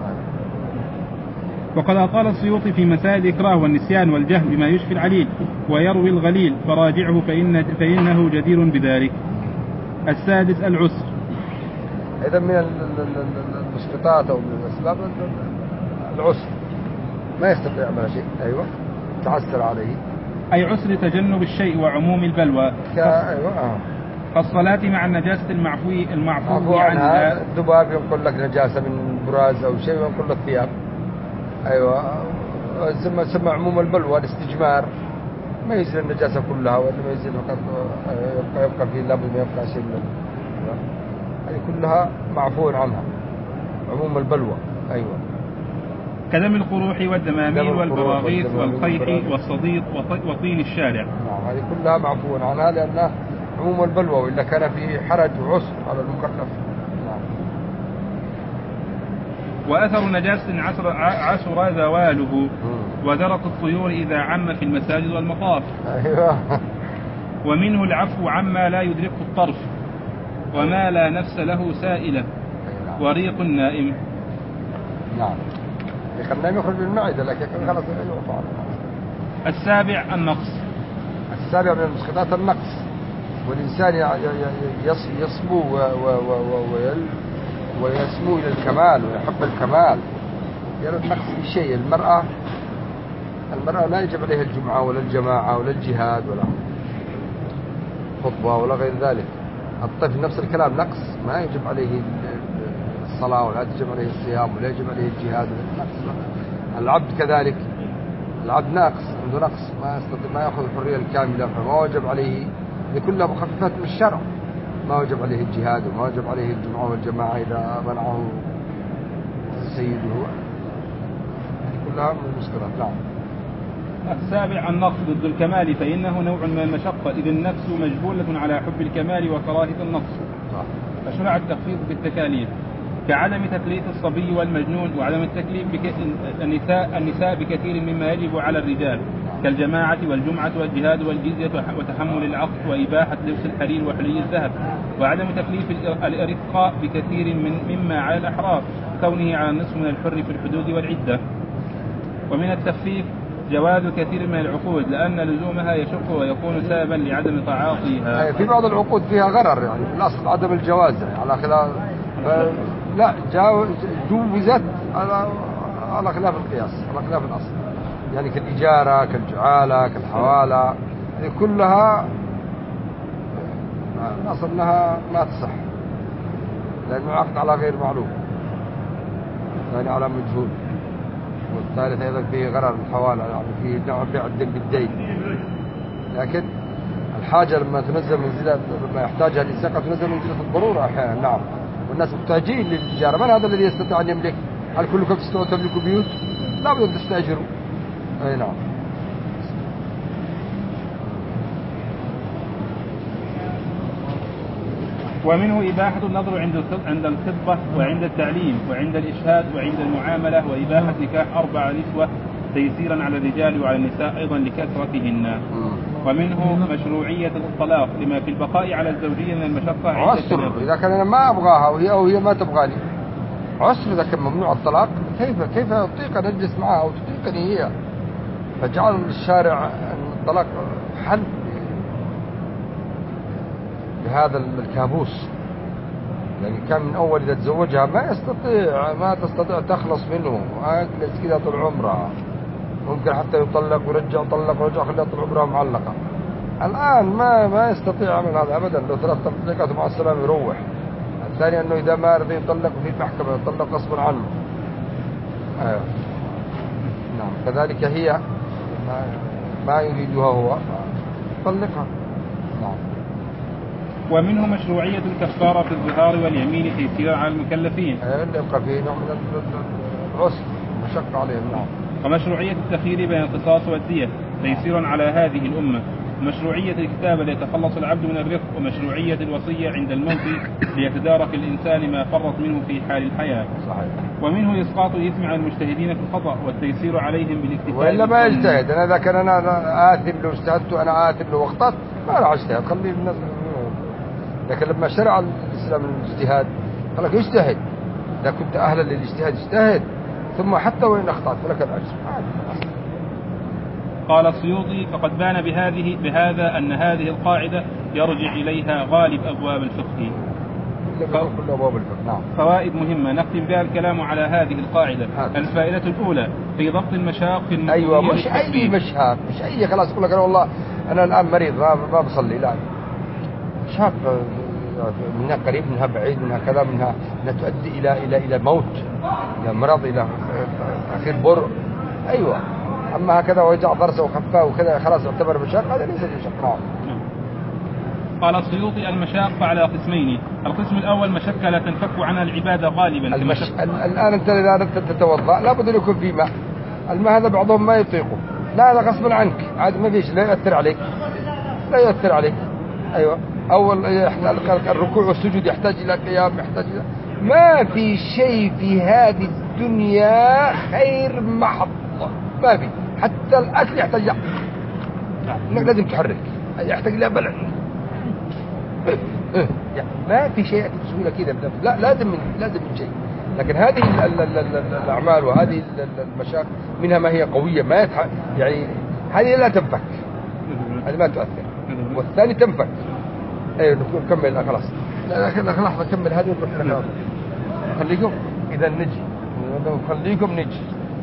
وقد أطال السيوطي في مسائل الإكراه والنسيان والجهل بما يشفي العليل ويروي الغليل، فراجعه فإن فإنه جدير بذلك. السادس العسر. إذا من المسقطات أو من الأسباب العسر، ما يستطيع يعمل شيء. أيوة تعسر عليه، أي عسر تجنب الشيء وعموم البلوى. أيوة. آه. كالصلاة مع النجاسة المعفوي المعفو عنها. الذباب ينقل لك نجاسة من براز أو شيء وينقل لك ثياب. أيوة. سمى سمى عموم البلوى الاستجمار، ما يزيل النجاسة كلها، ولا ما يزيل فقط يبقى يبقى فيه لابد ما يبقى شيء من هذه كلها معفو عنها، عموم البلوى. أيوة. كدم القروح والدماميل والبراغيث والقيح والصديد وطين الشارع. نعم هذه كلها معفو عنها لأنها عموم البلوى، وإلا كان في حرج وعسر على المكلف. نعم. وأثر نجاسة عسر, عسر زواله، ودرق الطيور إذا عم في المساجد والمطاف. أيوة. ومنه العفو عما لا يدركه الطرف، وما لا نفس له سائلة، وريق النائم. نعم ريق النائم يخرج من المعدة، لكن خلاص يقطع. السابع النقص. السابع من المسقطات النقص، والإنسان يصبو ويسمو إلى الكمال ويحب الكمال، يعني النقص في شيء. المرأة المرأة لا يجب عليها الجمعة ولا الجماعة ولا الجهاد ولا خطبة ولا غير ذلك. الطفل نفس الكلام، نقص، ما يجب عليه الصلاة ولا يجب عليه الصيام ولا يجب عليه الجهاد. العبد كذلك، العبد ناقص، عنده نقص، ما يستطيع ما يأخذ الحرية الكاملة، فما وجب عليه لكلها مخففات من الشرع. ما وجب عليه الجهاد وما وجب عليه الجمعة والجماعة إذا منعه سيده، كلها من المسكرات. نعم. السابع النقص ضد الكمال، فإنه نوع من المشقة، إذ النفس مجبولة على حب الكمال وكراهة النقص. فشرع التخفيض بالتكاليف، كعدم تكليف الصبي والمجنون، وعدم التكليف بك... النساء النساء بكثير مما يجب على الرجال، كالجماعة والجمعة والجهاد والجزية وتحمل العقد وإباحة لبس الحرير وحلي الذهب، وعدم تكليف الإرقاء بكثير من مما على الأحرار، كونه على النصف من الحر في الحدود والعدة. ومن التخفيف جواز كثير من العقود، لأن لزومها يشق ويكون سببا لعدم تعاطيها. في بعض العقود فيها غرر، يعني في الأصل عدم الجواز، يعني على خلاف لا جوزت على على خلاف القياس، على خلاف الأصل، يعني كالإجارة كالجعالة كالحوالة، يعني كلها الأصل أنها ما تصح، لأنه عقد على غير معلوم، يعني على مجهول. والثالث أيضا فيه غرر الحوالة، يعني فيه نوع بيع الدين بالدين. لكن الحاجة لما تنزل منزلة، لما يحتاجها الإنسان قد تنزل منزلة الضرورة أحيانا. نعم. والناس محتاجين للتجارة. من هذا الذي يستطيع أن يملك؟ هل كلكم تستطيعون تملكوا بيوت؟ لا بد أن تستأجروا. أي نعم. ومنه إباحة النظر عند عند الخطبة وعند التعليم وعند الإشهاد وعند المعاملة، وإباحة نكاح أربع نسوة تيسيرا على الرجال وعلى النساء أيضا لكثرتهن. ومنه مشروعية الطلاق لما في البقاء على الزوجية من المشقة عند التنازل. إذا كان أنا ما أبغاها وهي أو هي ما تبغاني، عسر إذا كان ممنوع الطلاق، كيف كيف يطيق أن يجلس معها أو تطيقني هي؟ فجعل الشارع الطلاق حل بهذا الكابوس. يعني كان من أول إذا تزوجها ما يستطيع ما تستطيع تخلص منه، أجلس كذا طول عمرها، ممكن حتى يطلق ويرجع يطلق ويرجع خليها طول عمرها معلقة. الآن ما ما يستطيع يعمل هذا أبدا، لو ثلاث تطليقات مع السلامة يروح. الثاني أنه إذا ما رضي يطلق في المحكمة يطلق غصبا عنه. أيوه. نعم كذلك هي ما, ما يريدها هو طلقها. نعم. ومنه مشروعية الكفارة في الظهار واليمين تيسيرا على المكلفين. أيوه يبقى فيه نوع من العسر مشقة عليهم. نعم. ومشروعية التخيير بين القصاص والدية تيسيرا على هذه الأمة. ومشروعية الكتابة ليتخلص العبد من الرق. ومشروعية الوصية عند الموت ليتدارك الإنسان ما فرط منه في حال الحياة. صحيح. ومنه إسقاط الإثم على المجتهدين في الخطأ والتيسير عليهم بالاكتفاء. وإلا ما يجتهد. أنا إذا كان أنا آثم لو اجتهدت أنا آثم لو أخطأت ما راح أجتهد، خلي الناس. لكن لما شرع الإسلام الاجتهاد قال لك اجتهد، إذا كنت أهلا للاجتهاد اجتهد، ثم حتى وإن أخطأت فلك الأجر. قال السيوطي فقد بان بهذه بهذا أن هذه القاعدة يرجع إليها غالب أبواب الفقه. كل أبواب الفقه. نعم. فوائد مهمة نختم بها الكلام على هذه القاعدة. هذا. الفائدة الأولى في ضبط المشاق في المسؤولية. أيوة مش أي مشاق، مش أي خلاص يقول لك أنا والله أنا الآن مريض ما, ما بصلي، لا مشاق منها قريب منها بعيد منها كذا منها انها تؤدي الى الى الى موت، الى مرض، الى اخير برء. ايوه. اما هكذا وجع ضرسه وخفاه وكذا خلاص يعتبر مشاق، هذا ليس بمشاق. قال السيوطي المشاق على قسمين. القسم الاول مشقه لا تنفك عنها العباده غالبا. المش... الان انت اذا اردت تتوضا لابد ان يكون في ماء. الماء هذا بعضهم ما يطيقه، لا هذا غصبا عنك عاد ما فيش، لا يؤثر عليك لا يؤثر عليك. ايوه. أول الركوع والسجود يحتاج إلى قيام، يحتاج إلى ما في شيء في هذه الدنيا خير محض، ما في. حتى الأكل يحتاج إنك لازم تحرك، يحتاج إلى بلع. ما في شيء بسهولة كذا، لا لازم من لازم من شيء. لكن هذه الأعمال وهذه المشاق منها ما هي قوية ما يتح... يعني هذه لا تنفك، هذه ما تؤثر، والثاني تنفك. ايوه نكمل خلاص. لا لحظه نكمل هذه ونروح لنا. خليكم اذا نجي خليكم نجي.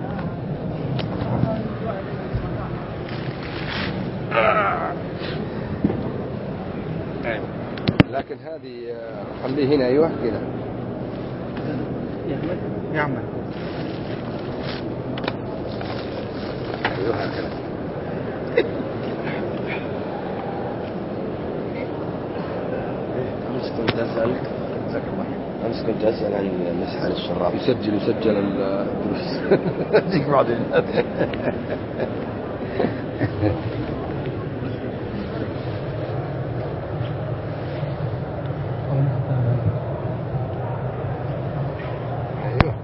ايوه لكن هذه خليه هنا. ايوه كذا يعمل. ايوه هكذا. كنت أسألك جزاك الله. أمس كنت أسأل عن المسح على الشراب. يسجل يسجل الدروس. أجيك بعدين. أيوه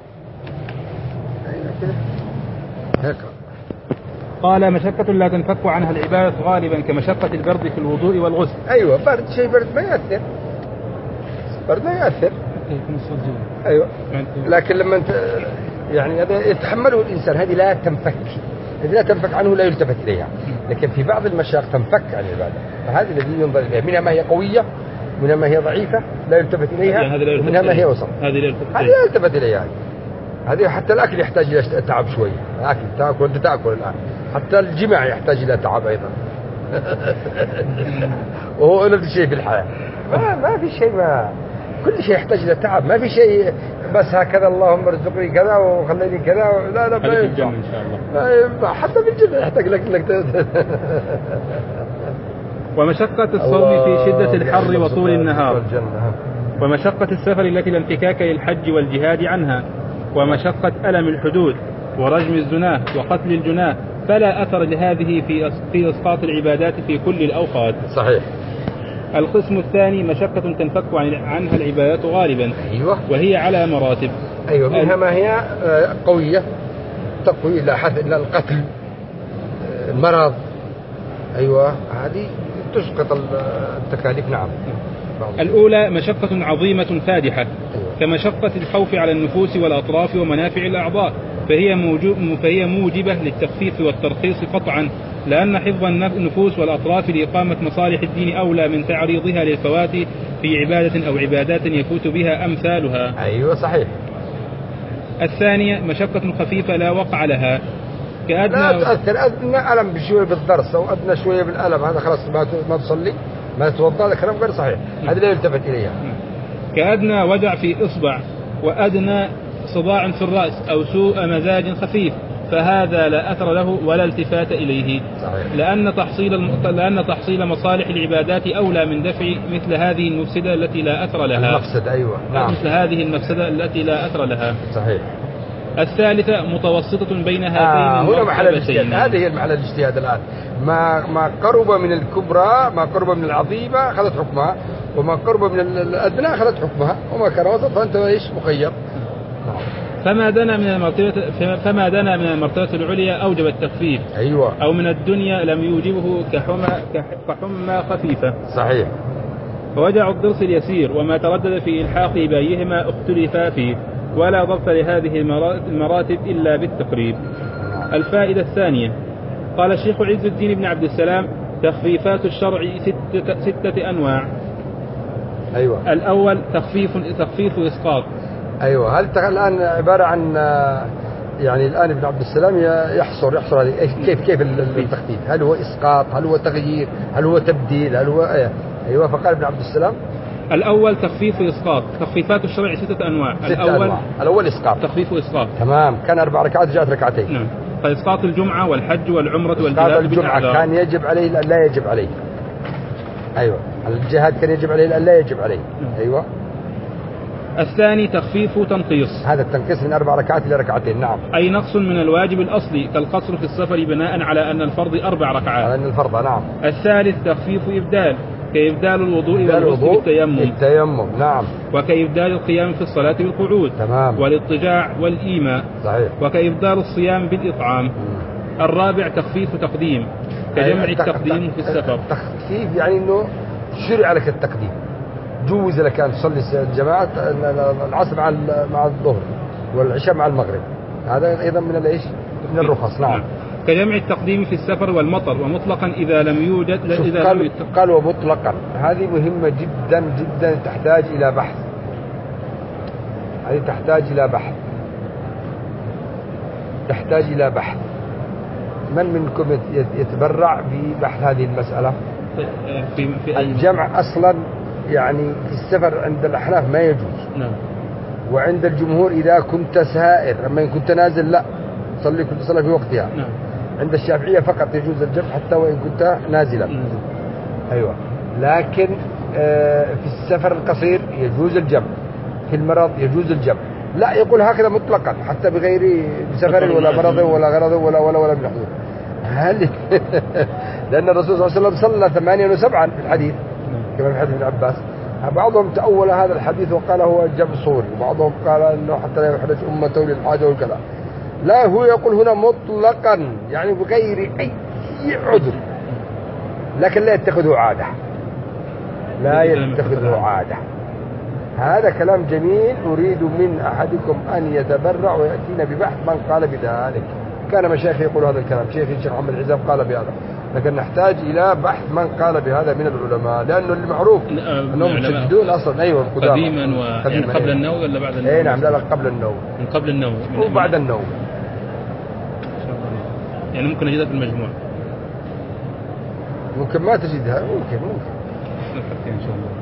أيوه كده هيك. قال مشقة لا تنفك عنها العبادة غالبا كمشقة البرد في الوضوء والغسل. أيوة برد شيء برد ما يأثر، برد ما يأثر. أيوة لكن لما انت يعني هذا يتحمله الإنسان هذه لا تنفك، هذه لا تنفك عنه لا يلتفت إليها. لكن في بعض المشاق تنفك عن العبادة، فهذه الذي ينظر إليها. منها ما هي قوية، منها ما هي ضعيفة لا يلتفت إليها، ومنها ما هي وسط. هذه لا يلتفت إليها. هذه حتى الأكل يحتاج إلى تعب شوية، الأكل تأكل أنت تأكل الآن، حتى الجماع يحتاج إلى تعب أيضا. وهو نفس الشيء في الحياة، ما ما في شيء، ما كل شيء يحتاج إلى تعب، ما في شيء بس هكذا اللهم ارزقني كذا وخليني كذا. لا لا ما ينفع إن شاء الله. حتى في الجنة يحتاج لك لك. ومشقة الصوم في شدة الحر وطول النهار. ومشقة السفر التي لا انفكاك للحج والجهاد عنها. ومشقة ألم الحدود ورجم الزناه وقتل الجناه، فلا أثر لهذه في في إسقاط العبادات في كل الأوقات. صحيح. القسم الثاني مشقة تنفك عنها العبادات غالبا. أيوة. وهي على مراتب. أيوة منها ما هي قوية تقوي إلى حد إلى القتل، المرض. أيوة هذه تسقط التكاليف. نعم. الأولى مشقة عظيمة فادحة. أيوة. كمشقة الخوف على النفوس والأطراف ومنافع الأعضاء، فهي, فهي موجبة للتخفيف والترخيص قطعا، لأن حفظ النفوس والأطراف لإقامة مصالح الدين أولى من تعريضها للفوات في عبادة أو عبادات يفوت بها أمثالها. أيوة صحيح. الثانية مشقة خفيفة لا وقع لها، كأدنى لا تأثر، أدنى ألم بشوية بالضرس أو أدنى شوية بالألم، هذا خلاص ما تصلي ما تتوضأ، هذا كلام غير صحيح، هذا لا يلتفت إليها. كأدنى وجع في إصبع وأدنى صداع في الرأس أو سوء مزاج خفيف، فهذا لا أثر له ولا التفات إليه. صحيح. لأن تحصيل الم... لأن تحصيل مصالح العبادات أولى من دفع مثل هذه المفسدة التي لا أثر لها. المفسدة أيوة. نعم. مثل هذه المفسدة التي لا أثر لها. صحيح. الثالثة متوسطة بين هاتين آه المرتبتين. هذه هي المحل الاجتهاد الآن. ما ما قرب من الكبرى، ما قرب من العظيمة أخذت حكمها، وما قرب من الأدنى أخذت حكمها، وما كان وسط فأنت إيش مخير. فما دنا من المرتبة فما دنا من المرتبة العليا أوجب التخفيف. أيوة. أو من الدنيا لم يوجبه كحمى كحمى خفيفة. صحيح. ووجع الضرس اليسير وما تردد في إلحاق بأيهما اختلفا فيه، ولا ضبط لهذه المراتب إلا بالتقريب. الفائدة الثانية، قال الشيخ عز الدين بن عبد السلام: تخفيفات الشرع ستة, ستة أنواع. أيوة. الأول تخفيف تخفيف إسقاط. أيوة. هل الآن عبارة عن يعني الآن ابن عبد السلام يحصر يحصر هذه كيف كيف التخفيف؟ هل هو إسقاط؟ هل هو تغيير؟ هل هو تبديل؟ هل هو أيوة. فقال ابن عبد السلام: الأول تخفيف إسقاط. تخفيفات الشرع ستة أنواع. ستة الأول أنواع. الأول إسقاط، تخفيف إسقاط. تمام. كان أربع ركعات جاءت ركعتين. نعم. فإسقاط الجمعة والحج والعمرة والجهاد. الجمعة كان يجب عليه لأن لا يجب عليه. أيوة. الجهاد كان يجب عليه لأن لا يجب عليه. نعم. أيوة. الثاني تخفيف تنقيص. هذا التنقيص من أربع ركعات إلى ركعتين. نعم. أي نقص من الواجب الأصلي كالقصر في السفر بناء على أن الفرض أربع ركعات. على أن الفرض. نعم. الثالث تخفيف إبدال، كإبدال الوضوء والغسل بالتيمم. التيمم. نعم. وكإبدال القيام في الصلاة بالقعود. تمام. والاضطجاع والإيماء. صحيح. وكإبدال الصيام بالإطعام. م. الرابع تخفيف تقديم، كجمع التقديم في السفر. تخفيف يعني أنه شرع لك التقديم، جوز لك أن تصلي الجماعة العصر مع مع الظهر والعشاء مع المغرب، هذا أيضا من الإيش من الرخص. نعم. كجمع التقديم في السفر والمطر، ومطلقا إذا لم يوجد إذا قال, لم يت... قال ومطلقا، هذه مهمة جدا جدا، تحتاج إلى بحث، هذه تحتاج إلى بحث تحتاج إلى بحث من منكم يتبرع ببحث هذه المسألة؟ في في الجمع أصلا يعني في السفر عند الأحناف ما يجوز. نعم. وعند الجمهور إذا كنت سائر، أما إن كنت نازل لا، صلي كل صلاة في وقتها. نعم. عند الشافعية فقط يجوز الجمع حتى وإن كنت نازلا. نعم. أيوة. لكن في السفر القصير يجوز الجمع، في المرض يجوز الجمع، لا يقول هكذا مطلقا حتى بغير بسفر ولا مرض ولا غرض ولا ولا ولا من حضور. هل لأن الرسول صلى الله عليه وسلم صلى ثمانيا وسبعا في الحديث كما في حديث ابن عباس. بعضهم تأول هذا الحديث وقال هو جمع صوري، وبعضهم قال أنه حتى لا يحدث أمته للحاجة والكلام. لا، هو يقول هنا مطلقا يعني بغير أي عذر، لكن لا يتخذه عادة، لا يتخذه عادة. هذا كلام جميل. أريد من أحدكم أن يتبرع ويأتينا ببحث من قال بذلك. كان مشايخ يقول هذا الكلام، شيخ الشيخ محمد العزام قال بهذا، لكن نحتاج إلى بحث من قال بهذا من العلماء، لأنه المعروف أنهم يشدون أصلا. أيوة قديما و... يعني قبل أيوة. النوم ولا بعد النوم؟ أي نعم. لا لا قبل النوم. من قبل النوم وبعد النوم. يعني ممكن أجدها في المجموع، ممكن ما تجدها، ممكن ممكن إن شاء الله.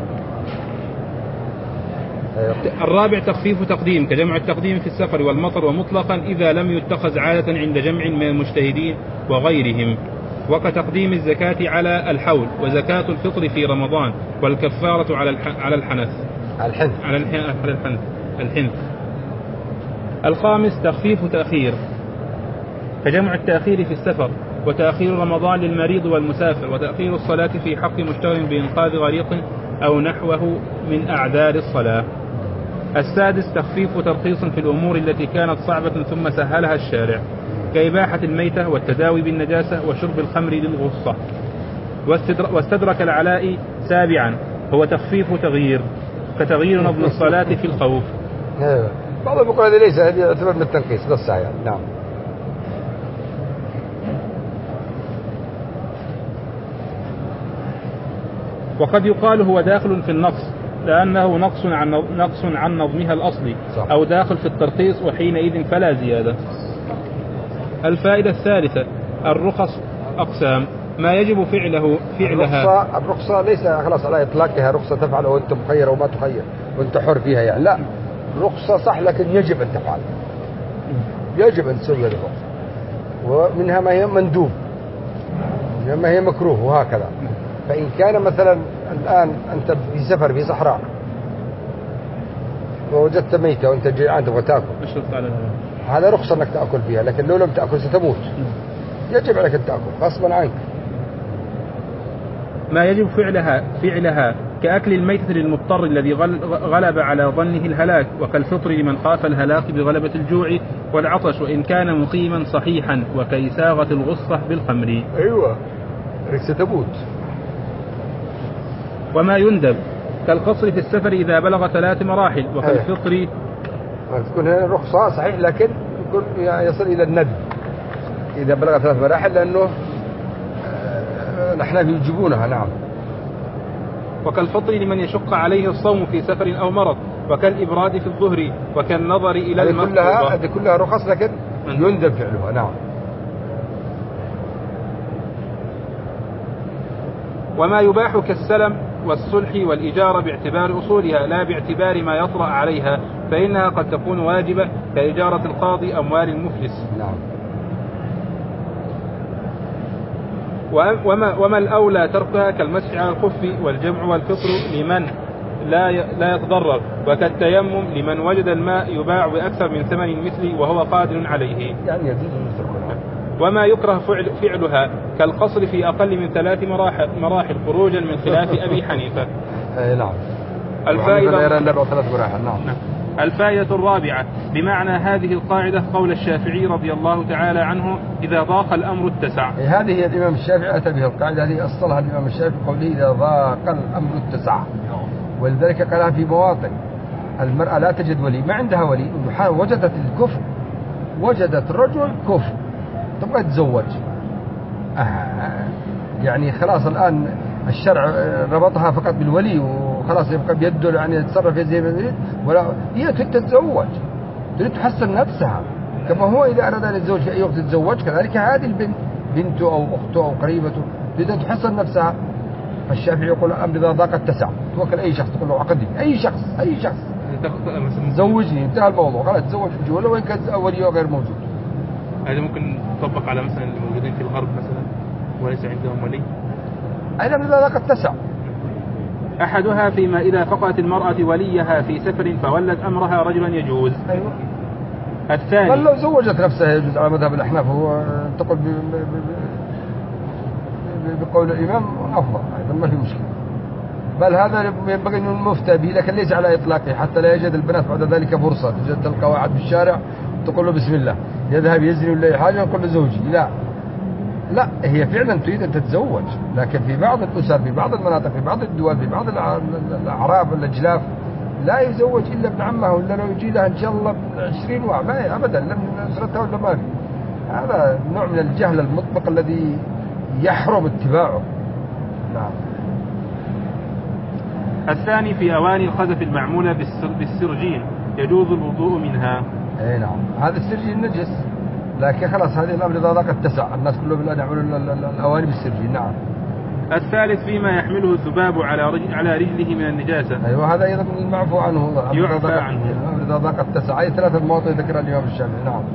الرابع تخفيف تقديم، كجمع التقديم في السفر والمطر، ومطلقا إذا لم يتخذ عادة عند جمع من المجتهدين وغيرهم. وكتقديم الزكاة على الحول، وزكاة الفطر في رمضان، والكفارة على على الحنث الحنث على الحنث الحنث. الخامس تخفيف تأخير، كجمع التأخير في السفر، وتأخير رمضان للمريض والمسافر، وتأخير الصلاة في حق مشتغل بإنقاذ غريق أو نحوه من أعذار الصلاة. السادس تخفيف ترخيص في الأمور التي كانت صعبة ثم سهلها الشارع، كإباحة الميتة والتداوي بالنجاسة وشرب الخمر للغصة. واستدرك العلاء سابعا هو تخفيف تغيير، كتغيير نظم الصلاة في الخوف، ايوه بعضهم يقول هذه ليس، هذه يعتبر من التنقيص نصها يعني. نعم. وقد يقال هو داخل في النقص لأنه نقص عن نقص عن نظمها الأصلي، صح. أو داخل في الترخيص، وحينئذ فلا زيادة. الفائدة الثالثة الرخص أقسام: ما يجب فعله فعلها. الرخصة, الرخصة ليس خلاص على إطلاقها رخصة تفعل وأنت مخير وما تخير وأنت حر فيها يعني، لا، رخصة صح لكن يجب أن تفعل، يجب أن تسوي الرخصة، ومنها ما هي مندوب، منها ما هي مكروه، وهكذا. فإن كان مثلا الآن أنت في سفر في صحراء ووجدت ميتة وأنت جيعان تبغى تأكل، هذا رخصة أنك تأكل فيها، لكن لو لم تأكل ستموت، يجب عليك أن تأكل غصبا عنك. ما يجب فعلها فعلها كأكل الميتة للمضطر الذي غلب على ظنه الهلاك، وكالفطر لمن خاف الهلاك بغلبة الجوع والعطش وإن كان مقيما صحيحا، وكإساغة الغصة بالخمر. أيوة ستموت. وما يندب كالقصر في السفر إذا بلغ ثلاث مراحل، وكالفطر تكون هنا رخصة صحيح لكن يكون يصل إلى الندب إذا بلغ ثلاث مراحل، لأنه نحن يجيبونها. نعم. وكالفطر لمن يشق عليه الصوم في سفر أو مرض، وكالإبراد في الظهر، وكالنظر إلى المفروضة. كلها هذه كلها رخص لكن يندب فعلها. نعم. وما يباح كالسلم والصلح والإجارة باعتبار أصولها لا باعتبار ما يطرأ عليها، فإنها قد تكون واجبة كإجارة القاضي أموال المفلس. نعم. وما, وما الأولى تركها كالمسح على الخف، والجمع والفطر لمن لا لا يتضرر، وكالتيمم لمن وجد الماء يباع بأكثر من ثمن المثل وهو قادر عليه. يعني يجوز تركها. وما يكره فعل فعلها كالقصر في أقل من ثلاث مراحل, مراحل خروجا من خلاف أبي حنيفة. أي نعم. الفائدة نعم. الفائدة الرابعة بمعنى هذه القاعدة قول الشافعي رضي الله تعالى عنه: إذا ضاق الأمر اتسع. هذه هي الإمام الشافعي أتى بها القاعدة، هذه أصلها الإمام الشافعي قوله إذا ضاق الأمر اتسع، ولذلك قالها في مواطن. المرأة لا تجد ولي، ما عندها ولي، وجدت الكفر، وجدت رجل كفر تبغى تتزوج، آه يعني خلاص الآن الشرع ربطها فقط بالولي وخلاص يبقى بيده يعني يتصرف زي ما يريد، ولا هي تريد تتزوج، تريد تحسن نفسها كما هو إذا أراد أن يتزوج في أي وقت تتزوج، كذلك هذه البنت بنته أو أخته أو قريبته تريد أن تحسن نفسها. فالشافعي يقول الأمر إذا ضاق اتسع، توكل أي شخص تقول له عقدي، أي شخص أي شخص زوجني، انتهى الموضوع، خلاص تزوج في الجولة وإن كان وليه غير موجود. هذا ممكن تطبق على مثلا الموجودين في الغرب مثلا وليس عندهم ولي. أين من ذلك اتسع؟ أحدها فيما إذا فقدت المرأة وليها في سفر فولت أمرها رجلا يجوز. أيوة. الثاني بل لو زوجت نفسها يجوز على مذهب الأحناف، هو تقول بقول الإمام أفضل، أيضا ما في مشكلة. بل هذا ينبغي أن المفتى به، لكن ليس على إطلاقه، حتى لا يجد البنات بعد ذلك فرصة تجد تلقى واحد بالشارع تقول له بسم الله يذهب يزني ولا أي حاجة يقول له زوجي. لا لا، هي فعلا تريد أن تتزوج، لكن في بعض الأسر في بعض المناطق في بعض الدول في بعض الأعراب والأجلاف لا يزوج إلا ابن عمه، ولا لو يجي لها إن شاء الله عشرين واحد ما أبدا لم نسرتها ولا ما في. هذا نوع من الجهل المطبق الذي يحرم اتباعه. نعم. الثاني في أواني الخزف المعمولة بالسرجين يجوز الوضوء منها. اي نعم، هذا السرجين نجس، لكن خلاص هذه الأمر إذا ضاق اتسع، الناس كلهم الآن يعملون الأواني بالسرجين. نعم. الثالث فيما يحمله الذباب على رجل على رجله من النجاسة. أيوة هذا أيضا من المعفو عنه، يعفى عنه. الأمر إذا ضاق اتسع، أي ثلاثة مواطن ذكرها الإمام الشافعي. نعم.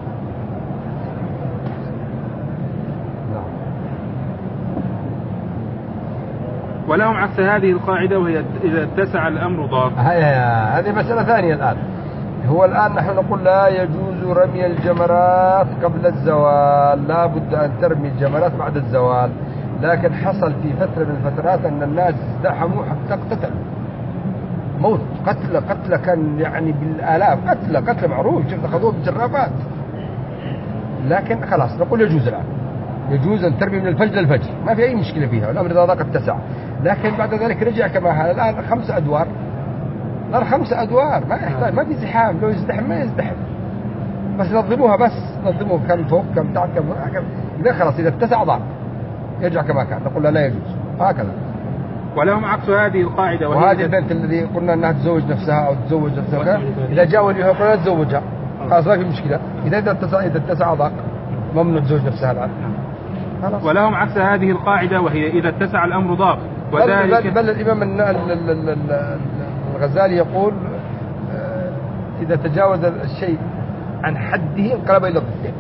ولهم عكس هذه القاعدة، وهي إذا اتسع الأمر ضاق. هذه مسألة ثانية الآن. هو الآن نحن نقول لا يجوز رمي الجمرات قبل الزوال، لا بد أن ترمي الجمرات بعد الزوال، لكن حصل في فترة من الفترات أن الناس ازدحموا حتى اقتتلوا، موت قتل قتل كان يعني بالآلاف، قتل قتل معروف، شفت أخذوه بالجرافات. لكن خلاص نقول يجوز الآن، يجوز أن ترمي من الفجر للفجر، ما في أي مشكلة فيها، والأمر إذا ضاق اتسع. لكن بعد ذلك رجع كما هذا الآن خمس أدوار نار خمسة أدوار ما يحتاج، ما في زحام، لو يزدحم ما يزدحم، بس نظموها، بس نظموها كم فوق كم تحت كم كم، إذا خلاص إذا اتسع ضاع يرجع كما كان، نقول لا يجوز هكذا. ولهم عكس هذه القاعدة، وهذه البنت الذي قلنا أنها تزوج نفسها أو تزوج نفسها إذا جاء وليها قلنا تزوجها خلاص ما في مشكلة، إذا إذا اتسع إذا اتسع ضاق ممنوع تزوج نفسها الآن. ولهم عكس هذه القاعدة وهي إذا اتسع الأمر ضاق. وذلك بل, بل الإمام الغزالي يقول إذا تجاوز الشيء عن حده انقلب إلى ضده،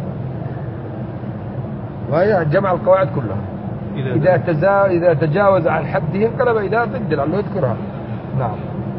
وهي جمع القواعد كلها. إذا تزا إذا تجاوز عن حده انقلب إلى ضده لأنه يذكرها. نعم.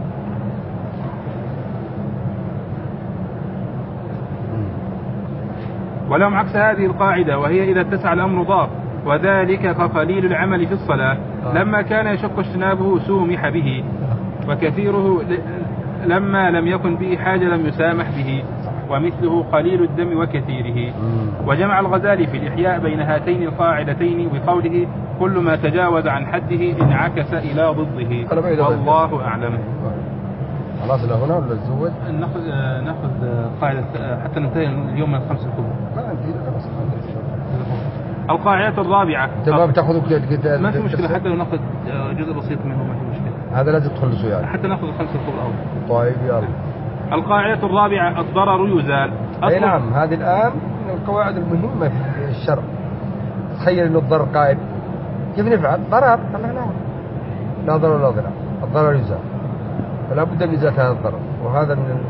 ولهم عكس هذه القاعدة وهي إذا اتسع الأمر ضاق، وذلك كقليل العمل في الصلاة لما كان يشق اجتنابه سومح به، وكثيره لما لم يكن به حاجة لم يسامح به، ومثله قليل الدم وكثيره. وجمع الغزالي في الإحياء بين هاتين القاعدتين بقوله كل ما تجاوز عن حده انعكس إلى ضده، والله أعلم. خلاص إلى هنا ولا نزود؟ ناخذ ناخذ قاعدة حتى ننتهي اليوم من الخمس الكبرى. ما أنت خلاص. القاعدة الرابعة. أنت ما بتأخذ كتاب؟ ما في مشكلة، حتى لو ناخذ جزء بسيط منه ما في مشكلة. هذا لازم تخلصه يعني. حتى ناخذ الخمس الكبرى أول. طيب يلا. القاعدة الرابعة الضرر يزال. أي نعم، هذه الآن من القواعد المهمة في الشرع. تخيل إنه الضرر قائم، كيف نفعل؟ ضرر، لا لا لا ضرر ولا ضرر، الضرر يزال، فلا بد من إزالة هذا الضرر، وهذا من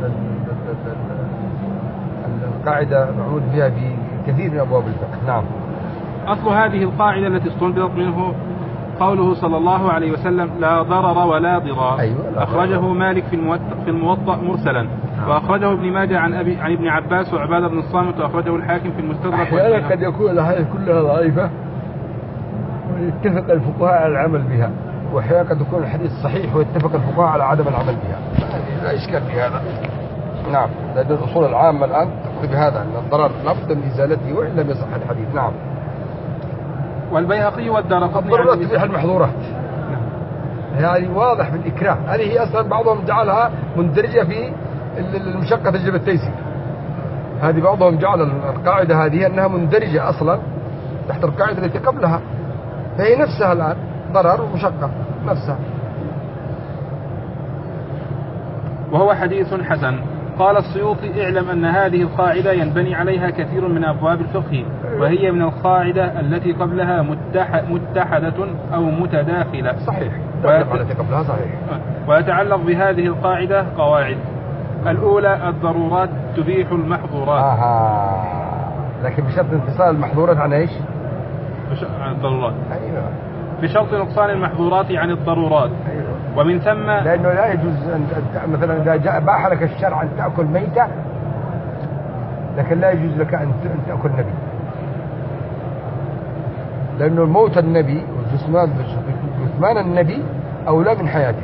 القاعدة معمول فيها في كثير من أبواب الفقه. نعم. أصل هذه القاعدة التي استنبطت منه قوله صلى الله عليه وسلم لا ضرر ولا ضرار. أيوة أخرجه مالك في الموطأ, في الموطأ مرسلا، وأخرجه ابن ماجه عن أبي عن ابن عباس وعبادة بن الصامت، وأخرجه الحاكم في المستدرك. أحيانا قد يكون الأحاديث كلها ضعيفة ويتفق الفقهاء على العمل بها، وأحيانا قد يكون الحديث صحيح ويتفق الفقهاء على عدم العمل بها، لا إشكال في هذا. نعم، لأن الأصول العامة الآن تقضي بهذا أن الضرر لابد من إزالته وإن لم يصح الحديث. نعم. والبيهقي والدارقطني الضرورات تبيح المحظورات، يعني واضح بالإكراه. هذه هي أصلا بعضهم جعلها مندرجة في المشقة تجلب التيسير، هذه بعضهم جعل القاعدة هذه أنها مندرجة أصلا تحت القاعدة التي قبلها، فهي نفسها الآن ضرر ومشقة نفسها. وهو حديث حسن. قال السيوطي اعلم أن هذه القاعدة ينبني عليها كثير من أبواب الفقه، وهي من القاعدة التي قبلها متحدة أو متداخلة. صحيح. ويت... قبلها صحيح. ويتعلق بهذه القاعدة قواعد. الأولى الضرورات تبيح المحظورات. آها. لكن بشرط انفصال المحظورات عن إيش؟ بش... عن الضرورات. أيوة. بشرط نقصان المحظورات عن الضرورات. أيوة. ومن ثم لأنه لا يجوز أن مثلا إذا جاء باح لك الشرع أن تأكل ميتة، لكن لا يجوز لك أن تأكل نبي، لأنه الموت النبي وجثمان جثمان النبي أولى من حياتك.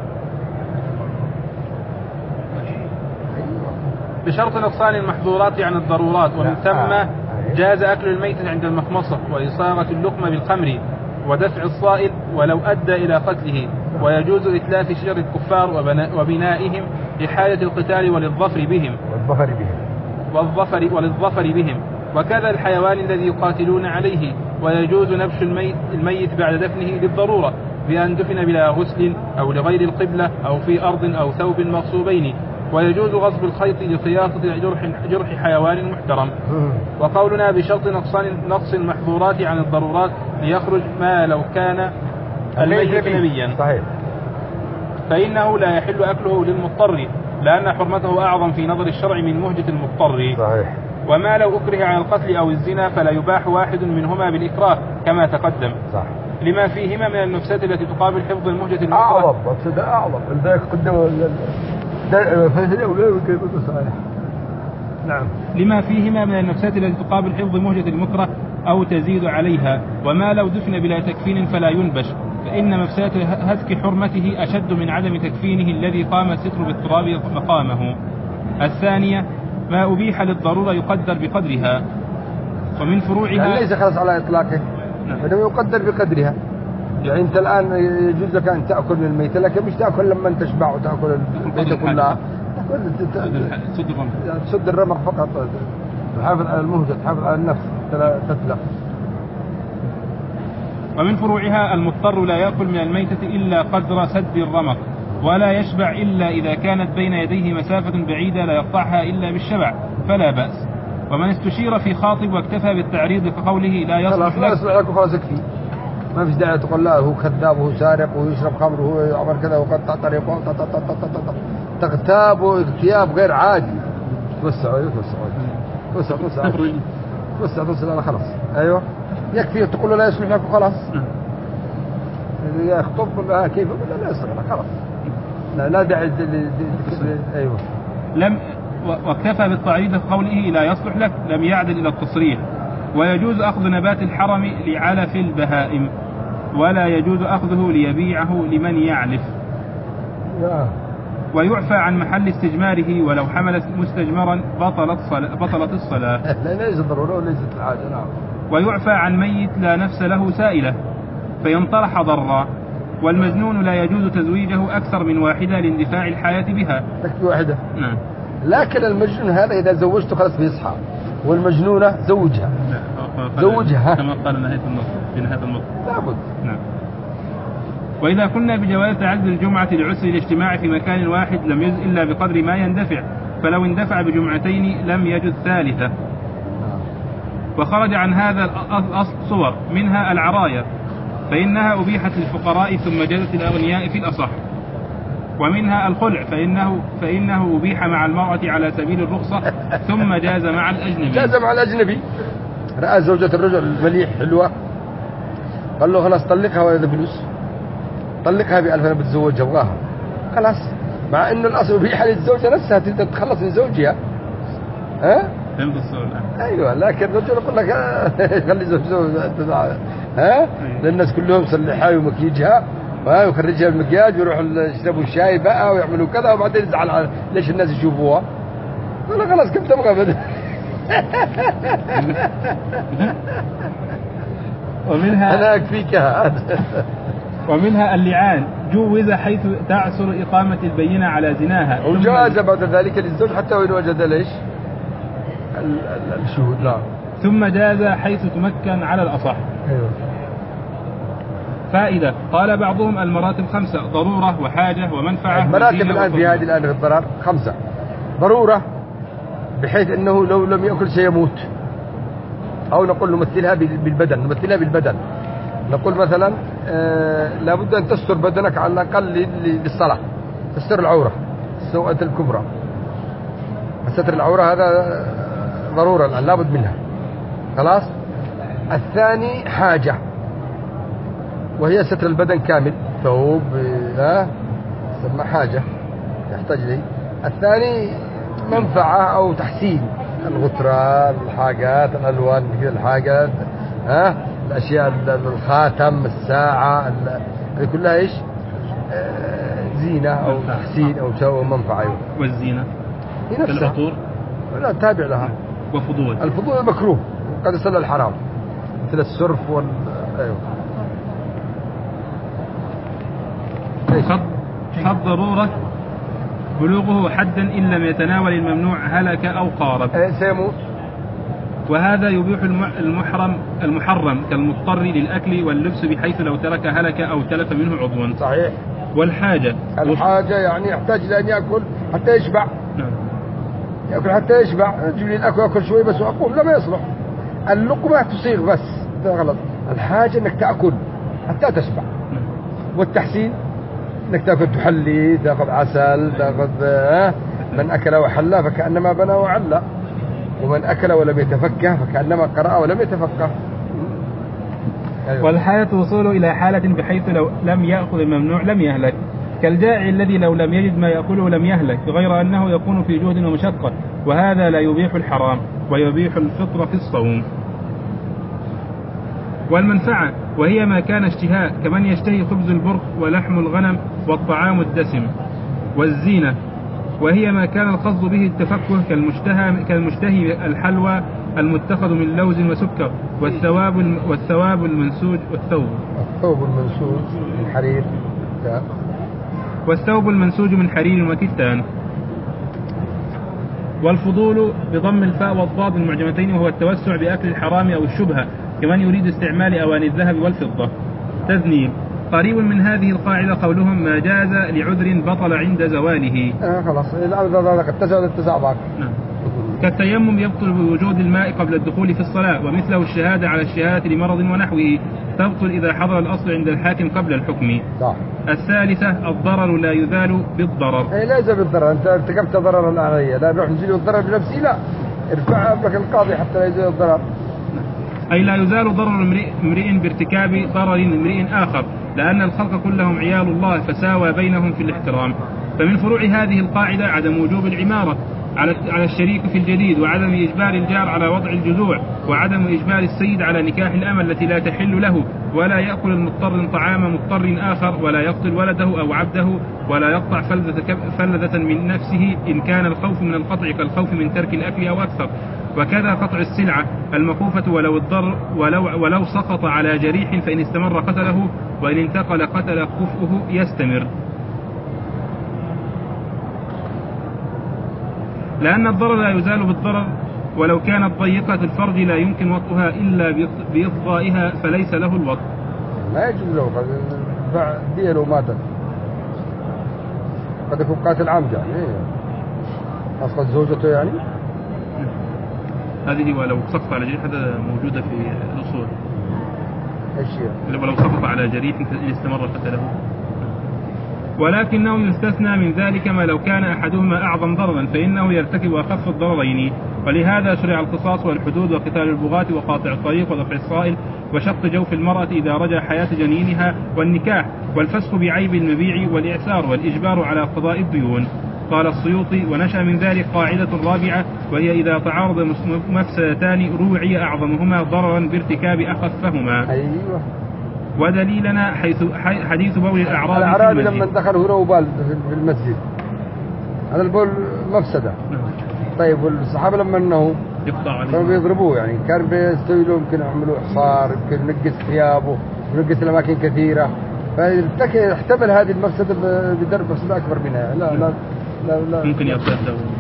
بشرط نقصان المحظورات عن الضرورات. ومن ثم جاز أكل الميت عند المخمصة وإصاغة اللقمة بالخمر ودفع الصائل ولو أدى إلى قتله، ويجوز إتلاف شر الكفار وبنائهم لحاجة القتال وللظفر بهم والظفر بهم والظفر وللظفر بهم وكذا الحيوان الذي يقاتلون عليه. ويجوز نبش الميت, الميت بعد دفنه للضرورة بأن دفن بلا غسل أو لغير القبلة أو في أرض أو ثوب مغصوبين. ويجوز غصب الخيط لخياطة جرح, جرح حيوان محترم. وقولنا بشرط نقصان نقص المحظورات عن الضرورات ليخرج ما لو كان الميت نبيا، صحيح، فإنه لا يحل أكله للمضطر لأن حرمته أعظم في نظر الشرع من مهجة المضطر. صحيح. وما لو أكره على القتل أو الزنا فلا يباح واحد منهما بالإكراه كما تقدم. صح. لما فيهما من المفسدة التي تقابل حفظ المهجة المكره. أعظم مفسدة أعظم لذلك قدموا نعم. لما فيهما من المفسدة التي تقابل حفظ مهجة المكره أو تزيد عليها. وما لو دفن بلا تكفين فلا ينبش، فإن مفسدة هتك حرمته أشد من عدم تكفينه الذي قام الستر بالتراب مقامه. الثانية ما أبيح للضرورة يقدر بقدرها. ومن فروعها ليس خلص على إطلاقه، نعم. فإنه يقدر بقدرها. يعني أنت الآن يجوز لك أن تأكل من الميتة، لكن مش تأكل لما أنت تشبع وتأكل الميتة كلها. تسد الرمق. تسد الرمق فقط، تحافظ على المهجة، تحافظ على النفس، تتلف. ومن فروعها المضطر لا يأكل من الميتة إلا قدر سد الرمق، ولا يشبع إلا إذا كانت بين يديه مسافة بعيدة لا يقطعها إلا بالشبع فلا بأس. ومن استشير في خاطب واكتفى بالتعريض كقوله لا يصلح لك لك وخلاص يكفي، ما فيش داعي تقول لا هو كذاب وهو سارق ويشرب خمر وهو عمل كذا وقطع طريقه تغتاب واغتياب غير عادي. توسع توسع توسع توسع توسع توسع أنا خلاص. أيوة يكفي تقول له لا يصلح لك وخلاص. يخطب لها كيف لا يصلح لك خلاص، لا لا داعي. أيوة لم واكتفى بالتعريض قوله لا يصلح لك لم يعدل إلى التصريح. ويجوز أخذ نبات الحرم لعلف البهائم، ولا يجوز أخذه ليبيعه لمن يعلف. ويعفى عن محل استجماره ولو حمل مستجمرا بطلت صلاة بطلت الصلاة. لا ليس ضرورة وليست العادة. نعم. ويعفى عن ميت لا نفس له سائلة فينطرح ضرا. والمجنون لا يجوز تزويجه أكثر من واحدة لاندفاع الحياة بها. تكفي واحدة. نعم. لكن المجنون هذا إذا زوجته خلاص بيصحى، والمجنونة زوجها. زوجها كما قال نهاية النص في نهاية النص. لابد. نعم. وإذا كنا بجواز تعدد الجمعة لعسر الاجتماع في مكان واحد لم يجز إلا بقدر ما يندفع، فلو اندفع بجمعتين لم يجز ثالثة. وخرج عن هذا الأصل صور، منها العراية فإنها أبيحت للفقراء ثم جازت الأغنياء في الأصح. ومنها الخلع فإنه, فإنه أبيح مع المرأة على سبيل الرخصة ثم جاز مع الأجنبي. جاز مع الأجنبي. رأى زوجة الرجل مليح حلوة قال له خلاص طلقها ولا فلوس، طلقها بألف أنا بتزوجها أبغاها خلاص، مع إنه الأصل أبيح للزوجة نفسها تتخلص من زوجها. ها؟ فهمت الصورة الآن. أيوة، لكن الرجل يقول لك خلي زوجته ها؟ للناس كلهم سلحها ومكيجها ويخرجها المكياج ويروحوا يشربوا الشاي بقى ويعملوا كذا، وبعدين يزعل على ليش الناس يشوفوها. يقول خلاص كم تبغى بدل. ومنها أنا أكفيك. ومنها اللعان جوز حيث تعسر إقامة البينة على زناها، وجاز بعد ذلك للزوج حتى وإن وجد ليش الشهود. لا. ثم جاز حيث تمكن على الأصح. أيوة. فائدة. قال بعضهم المراتب خمسة: ضرورة وحاجة ومنفعة. المراتب الآن في هذه الآن في الضرر خمسة. ضرورة بحيث أنه لو لم يأكل سيموت، أو نقول نمثلها بالبدن نمثلها بالبدن نقول مثلا آه لابد أن تستر بدنك على الأقل للصلاة، تستر العورة السوءة الكبرى. ستر العورة هذا ضرورة الآن لابد منها خلاص. الثاني حاجة وهي ستر البدن كامل، ثوب ها سمى حاجة يحتاج لي. الثاني منفعة أو تحسين، الغترة، الحاجات، الألوان كذا الحاجات، ها الأشياء، الخاتم، الساعة، هذه كلها إيش؟ آه زينة أو تحسين أو شيء منفعة. والزينة هي نفسها العطور لا تابع لها. وفضول الفضول مكروه قد يصل الحرام مثل السرف وال أيوه. خط ضرورة بلوغه حدا إن لم يتناول الممنوع هلك أو قارب سيموت. وهذا يبيح المحرم المحرم كالمضطر للأكل واللبس بحيث لو ترك هلك أو تلف منه عضوا. صحيح. والحاجة الحاجة يعني يحتاج لأن يأكل حتى يشبع. نعم. يأكل حتى يشبع. يجب لي الأكل أكل شوي بس وأقوم، لا ما يصلح. اللقمة تصيغ بس ده غلط. الحاجة أنك تأكل حتى تشبع. نعم. والتحسين انك تاخذ تحلي، تاخذ عسل، تاخذ آه من اكل وحلى فكانما بنى وعلى، ومن اكل ولم يتفكه فكانما قرأ ولم يتفقه. أيوة. والحالة توصل الى حالة بحيث لو لم يأخذ الممنوع لم يهلك، كالجائع الذي لو لم يجد ما يأكله لم يهلك، غير انه يكون في جهد ومشقة، وهذا لا يبيح الحرام ويبيح الفطر في الصوم. والمنفعة وهي ما كان اشتهاء كمن يشتهي خبز البرق ولحم الغنم والطعام الدسم. والزينة وهي ما كان القصد به التفكه كالمشتهى كالمشتهي الحلوى المتخذ من لوز وسكر، والثواب والثواب المنسوج والثوب الثوب المنسوج من حرير والثوب المنسوج من حرير وكتان. والفضول بضم الفاء والضاد المعجمتين، وهو التوسع بأكل الحرام أو الشبهة كمن يريد استعمال أواني الذهب والفضة. تذنيب. قريب من هذه القاعدة قولهم ما جاز لعذر بطل عند زواله. آه خلاص الأمر هذا التسع التسع باق. نعم. كالتيمم يبطل بوجود الماء قبل الدخول في الصلاة، ومثله الشهادة على الشهادة لمرض ونحوه تبطل إذا حضر الأصل عند الحاكم قبل الحكم. صح. الثالثة الضرر لا يزال بالضرر. أي لا يزال بالضرر، أنت ارتكبت ضررا الآخرية، لا نروح نزيل الضرر بنفسي، لا ارفع أمرك القاضي حتى لا يزال الضرر. أي لا يزال ضرر امرئ بارتكاب ضرر امرئ آخر، لأن الخلق كلهم عيال الله فساوى بينهم في الاحترام. فمن فروع هذه القاعدة عدم وجوب العمارة على الشريك في الجديد، وعدم إجبار الجار على وضع الجذوع، وعدم إجبار السيد على نكاح الأمة التي لا تحل له، ولا يأكل المضطر طعام مضطر آخر، ولا يقتل ولده أو عبده، ولا يقطع فلذة من نفسه إن كان الخوف من القطع كالخوف من ترك الأكل أو أكثر. وكذا قطع السلعة المخوفة ولو الضر ولو, ولو سقط على جريح فإن استمر قتله، وإن انتقل قتل كفؤه يستمر. لأن الضرر لا يزال بالضرر، ولو كانت ضيقة الفرج لا يمكن وطئها إلا بإفضائها فليس له الوط. لا يجوز له قد ديه لو ماتت، قد يكون قاتل عمد يعني أسقط زوجته يعني. هذه ولو سقط على جريح، هذا موجودة في الأصول. إيش يعني؟ ولو سقط على جريح فإن استمر قتله. ولكنه يستثنى من ذلك ما لو كان أحدهما أعظم ضررا فإنه يرتكب أخف الضررين، ولهذا شرع القصاص والحدود وقتال البغاة وقاطع الطريق ودفع الصائل وشق جوف المرأة إذا رجى حياة جنينها، والنكاح والفسخ بعيب المبيع والإعسار والإجبار على قضاء الديون. قال السيوطي: ونشأ من ذلك قاعدة رابعة، وهي إذا تعارض مفسدتان روعي أعظمهما ضررا بارتكاب أخفهما. أيوة. ودليلنا حيث حديث بول الأعرابي الأعرابي لما دخل هنا وبال في المسجد، هذا البول مفسدة. طيب والصحابة لما انه كانوا بيضربوه، يعني كان بيستوي له يمكن يعملوا حصار، يمكن نقص ثيابه ونقص الأماكن كثيرة، فاحتمل هذه المفسدة بدرب مفسدة أكبر منها. لا لا لا, لا ممكن يرتد.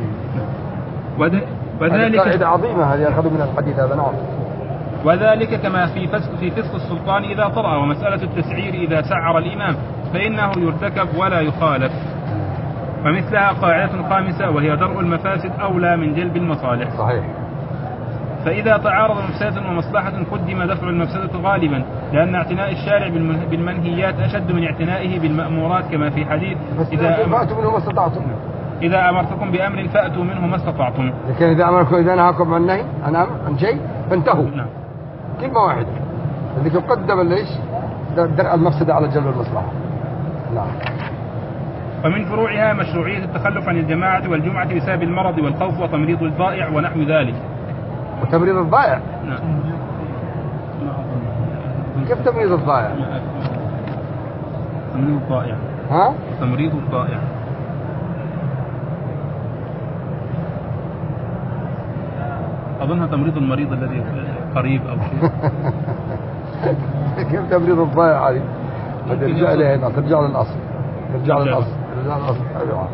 وذلك قاعدة عظيمة هذه أخذوا من الحديث هذا. نعم. وذلك كما في فسق في فسق السلطان إذا طرأ، ومسألة التسعير إذا سعر الإمام فإنه يرتكب ولا يخالف. ومثلها قاعدة خامسة، وهي درء المفاسد أولى من جلب المصالح. صحيح. فإذا تعارض مفسدة ومصلحة قدم دفع المفسدة غالبا، لأن اعتناء الشارع بالمنهيات أشد من اعتنائه بالمأمورات، كما في حديث إذا فأتوا منه ما استطعتم إذا أمرتكم بأمر فأتوا منه ما استطعتم. لكن إذا أمركم إذا نهاكم عن نهي عن أمر عن شيء فانتهوا. نعم. كلمة واحدة التي تقدم ليش درء المفسدة على جلب المصلحة. نعم. ومن فروعها مشروعية التخلف عن الجماعة والجمعة بسبب المرض والخوف وتمريض الضائع ونحو ذلك. وتمريض الضائع؟ نعم. كيف تمريض الضائع؟ تمريض الضائع. ها؟ تمريض الضائع. أظنها تمريض المريض الذي قريب أو شيء. كيف تمريض الضائع هذه؟ ترجع لهنا، ترجع للأصل. ترجع للأصل. ترجع للأصل. أيوة.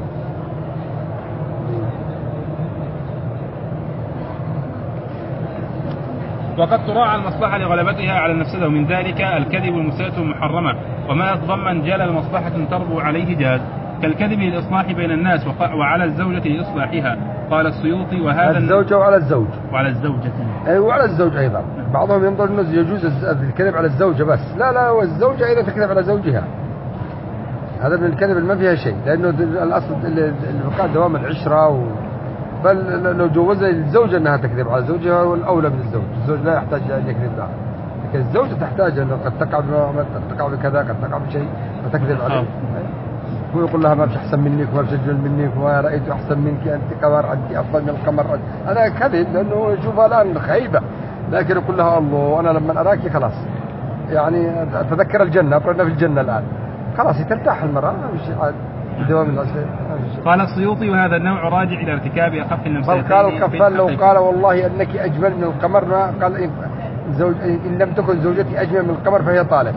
وقد تراعى المصلحة لغلبتها على المفسدة، ومن ذلك الكذب والمساءة المحرمة، وما يتضمن جلل مصلحة تربو عليه جاز، كالكذب للإصلاح بين الناس وعلى الزوجة لإصلاحها. قال السيوطي: وهذا الزوجة وعلى الزوج وعلى الزوجة أي وعلى الزوج أيضا. بعضهم ينظر أنه يجوز الكذب على الزوجة بس، لا لا، والزوجة أيضا تكذب على زوجها. هذا من الكذب اللي ما فيها شيء، لأنه الأصل اللي دوام العشرة و... بل لو جوزها الزوجة أنها تكذب على زوجها والأولى من الزوج. الزوج لا يحتاج أن يكذب لها، لكن الزوجة تحتاج أنه قد تقع قد تقع بكذا، قد تقع بشيء فتكذب عليه. هو يقول لها ما بش أحسن منك وما بش أجمل منك وما رأيت أحسن منك، أنت قمر، أنت أفضل من القمر. هذا كذب لأنه يشوفها الآن خيبة، لكن يقول لها الله أنا لما أراك خلاص يعني تذكر الجنة، قلنا في الجنة الآن خلاص ترتاح المرأة. مش دوام الأصل. قال السيوطي وهذا النوع راجع إلى ارتكاب أخف النفسيتين. بل قال القفال لو قال والله أنك أجمل من القمر ما قال إن, زوج إن لم تكن زوجتي أجمل من القمر فهي طالق.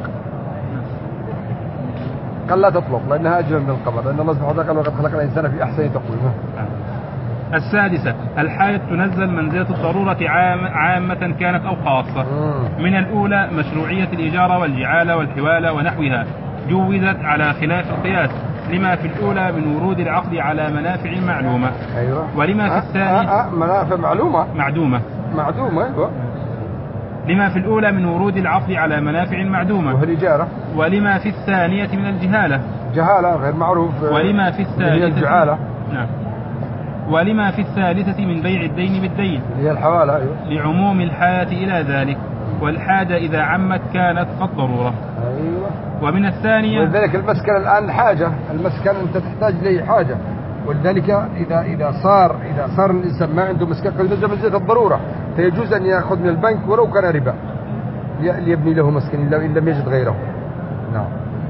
قال لا تطلق لأنها أجمل من القمر لأن الله سبحانه وتعالى قال وقد خلق الإنسان في أحسن تقويم. السادسة الحالة تنزل منزلة الضرورة عام عامة كانت أو خاصة. من الأولى مشروعية الإجارة والجعالة والحوالة ونحوها جوزت على خلاف القياس لما في الأولى من ورود العقد على منافع معلومة. أيوة. ولما في الثانية أه أه منافع معلومة معدومة معدومة أيوة. لما في الأولى من ورود العقد على منافع معدومة وهي الإجارة. ولما في الثانية من الجهالة جهالة غير معروف. ولما في الثالثة الجعالة. نعم. ولما في الثالثة من بيع الدين بالدين هي الحوالة. أيوة. لعموم الحاجة إلى ذلك والحاجة إذا عمت كانت كالضرورة. أيوة. ومن الثانية ولذلك المسكن الآن حاجة المسكن أنت تحتاج ليه حاجة ولذلك إذا إذا صار إذا صار الإنسان ما عنده مسكن قد نزل منزلة الضرورة فيجوز أن يأخذ من البنك ولو كان ربا ليبني له مسكن إن لم يجد غيره. نعم.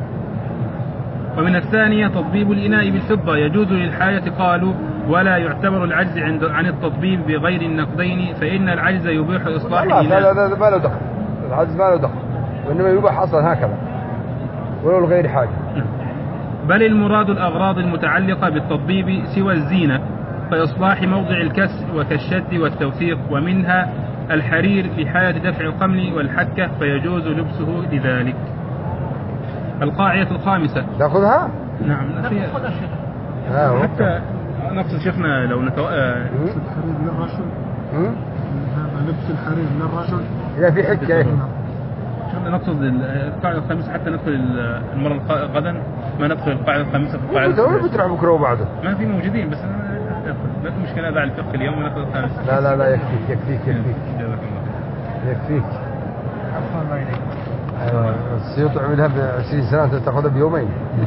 ومن الثانية تطبيب الإناء بالفضة يجوز للحاجة قالوا ولا يعتبر العجز عند عن التطبيب بغير النقدين فإن العجز يبيح إصلاح الإناء. هذا ما له دخل العجز ما له دخل وإنما يباح أصلا هكذا ولو لغير حاجة. بل المراد الأغراض المتعلقة بالتطبيب سوى الزينة كإصلاح موضع الكسر وكالشد والتوثيق ومنها الحرير لحالة دفع القمل والحكة فيجوز لبسه لذلك. القاعدة الخامسة تأخذها؟ نعم نأخذها شيخ. حتى نقصد شيخنا لو نتو... لبس الحرير للرجل. هذا لبس الحرير للرجل. إذا في حكة إيه؟ نقصد القاعدة الخامسة حتى ندخل المرة غدا ما ندخل القاعدة الخامسة في القاعدة الخامسة. بتروح بكرة وبعده. ما في موجودين بس لا في مشكلة هذا على الفقه اليوم ونأخذ الخامسة. لا لا لا يكفيك يكفيك يكفيك. جزاك الله. يكفيك. عفوا الله إليك. أيوة السيوط عملها بعشرين سنة أنت تأخذها بيومين.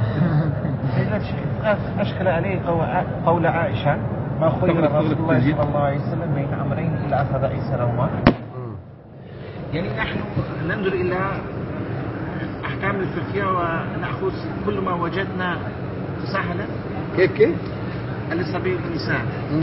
أشكل عليه قول عائشة ما خير رسول الله صلى الله عليه وسلم بين أمرين إلا أخذ أيسرهما. يعني نحن ننظر إلى أحكام الفقهية ونأخذ كل ما وجدنا تساهلا كيف كيف؟ على سبيل المثال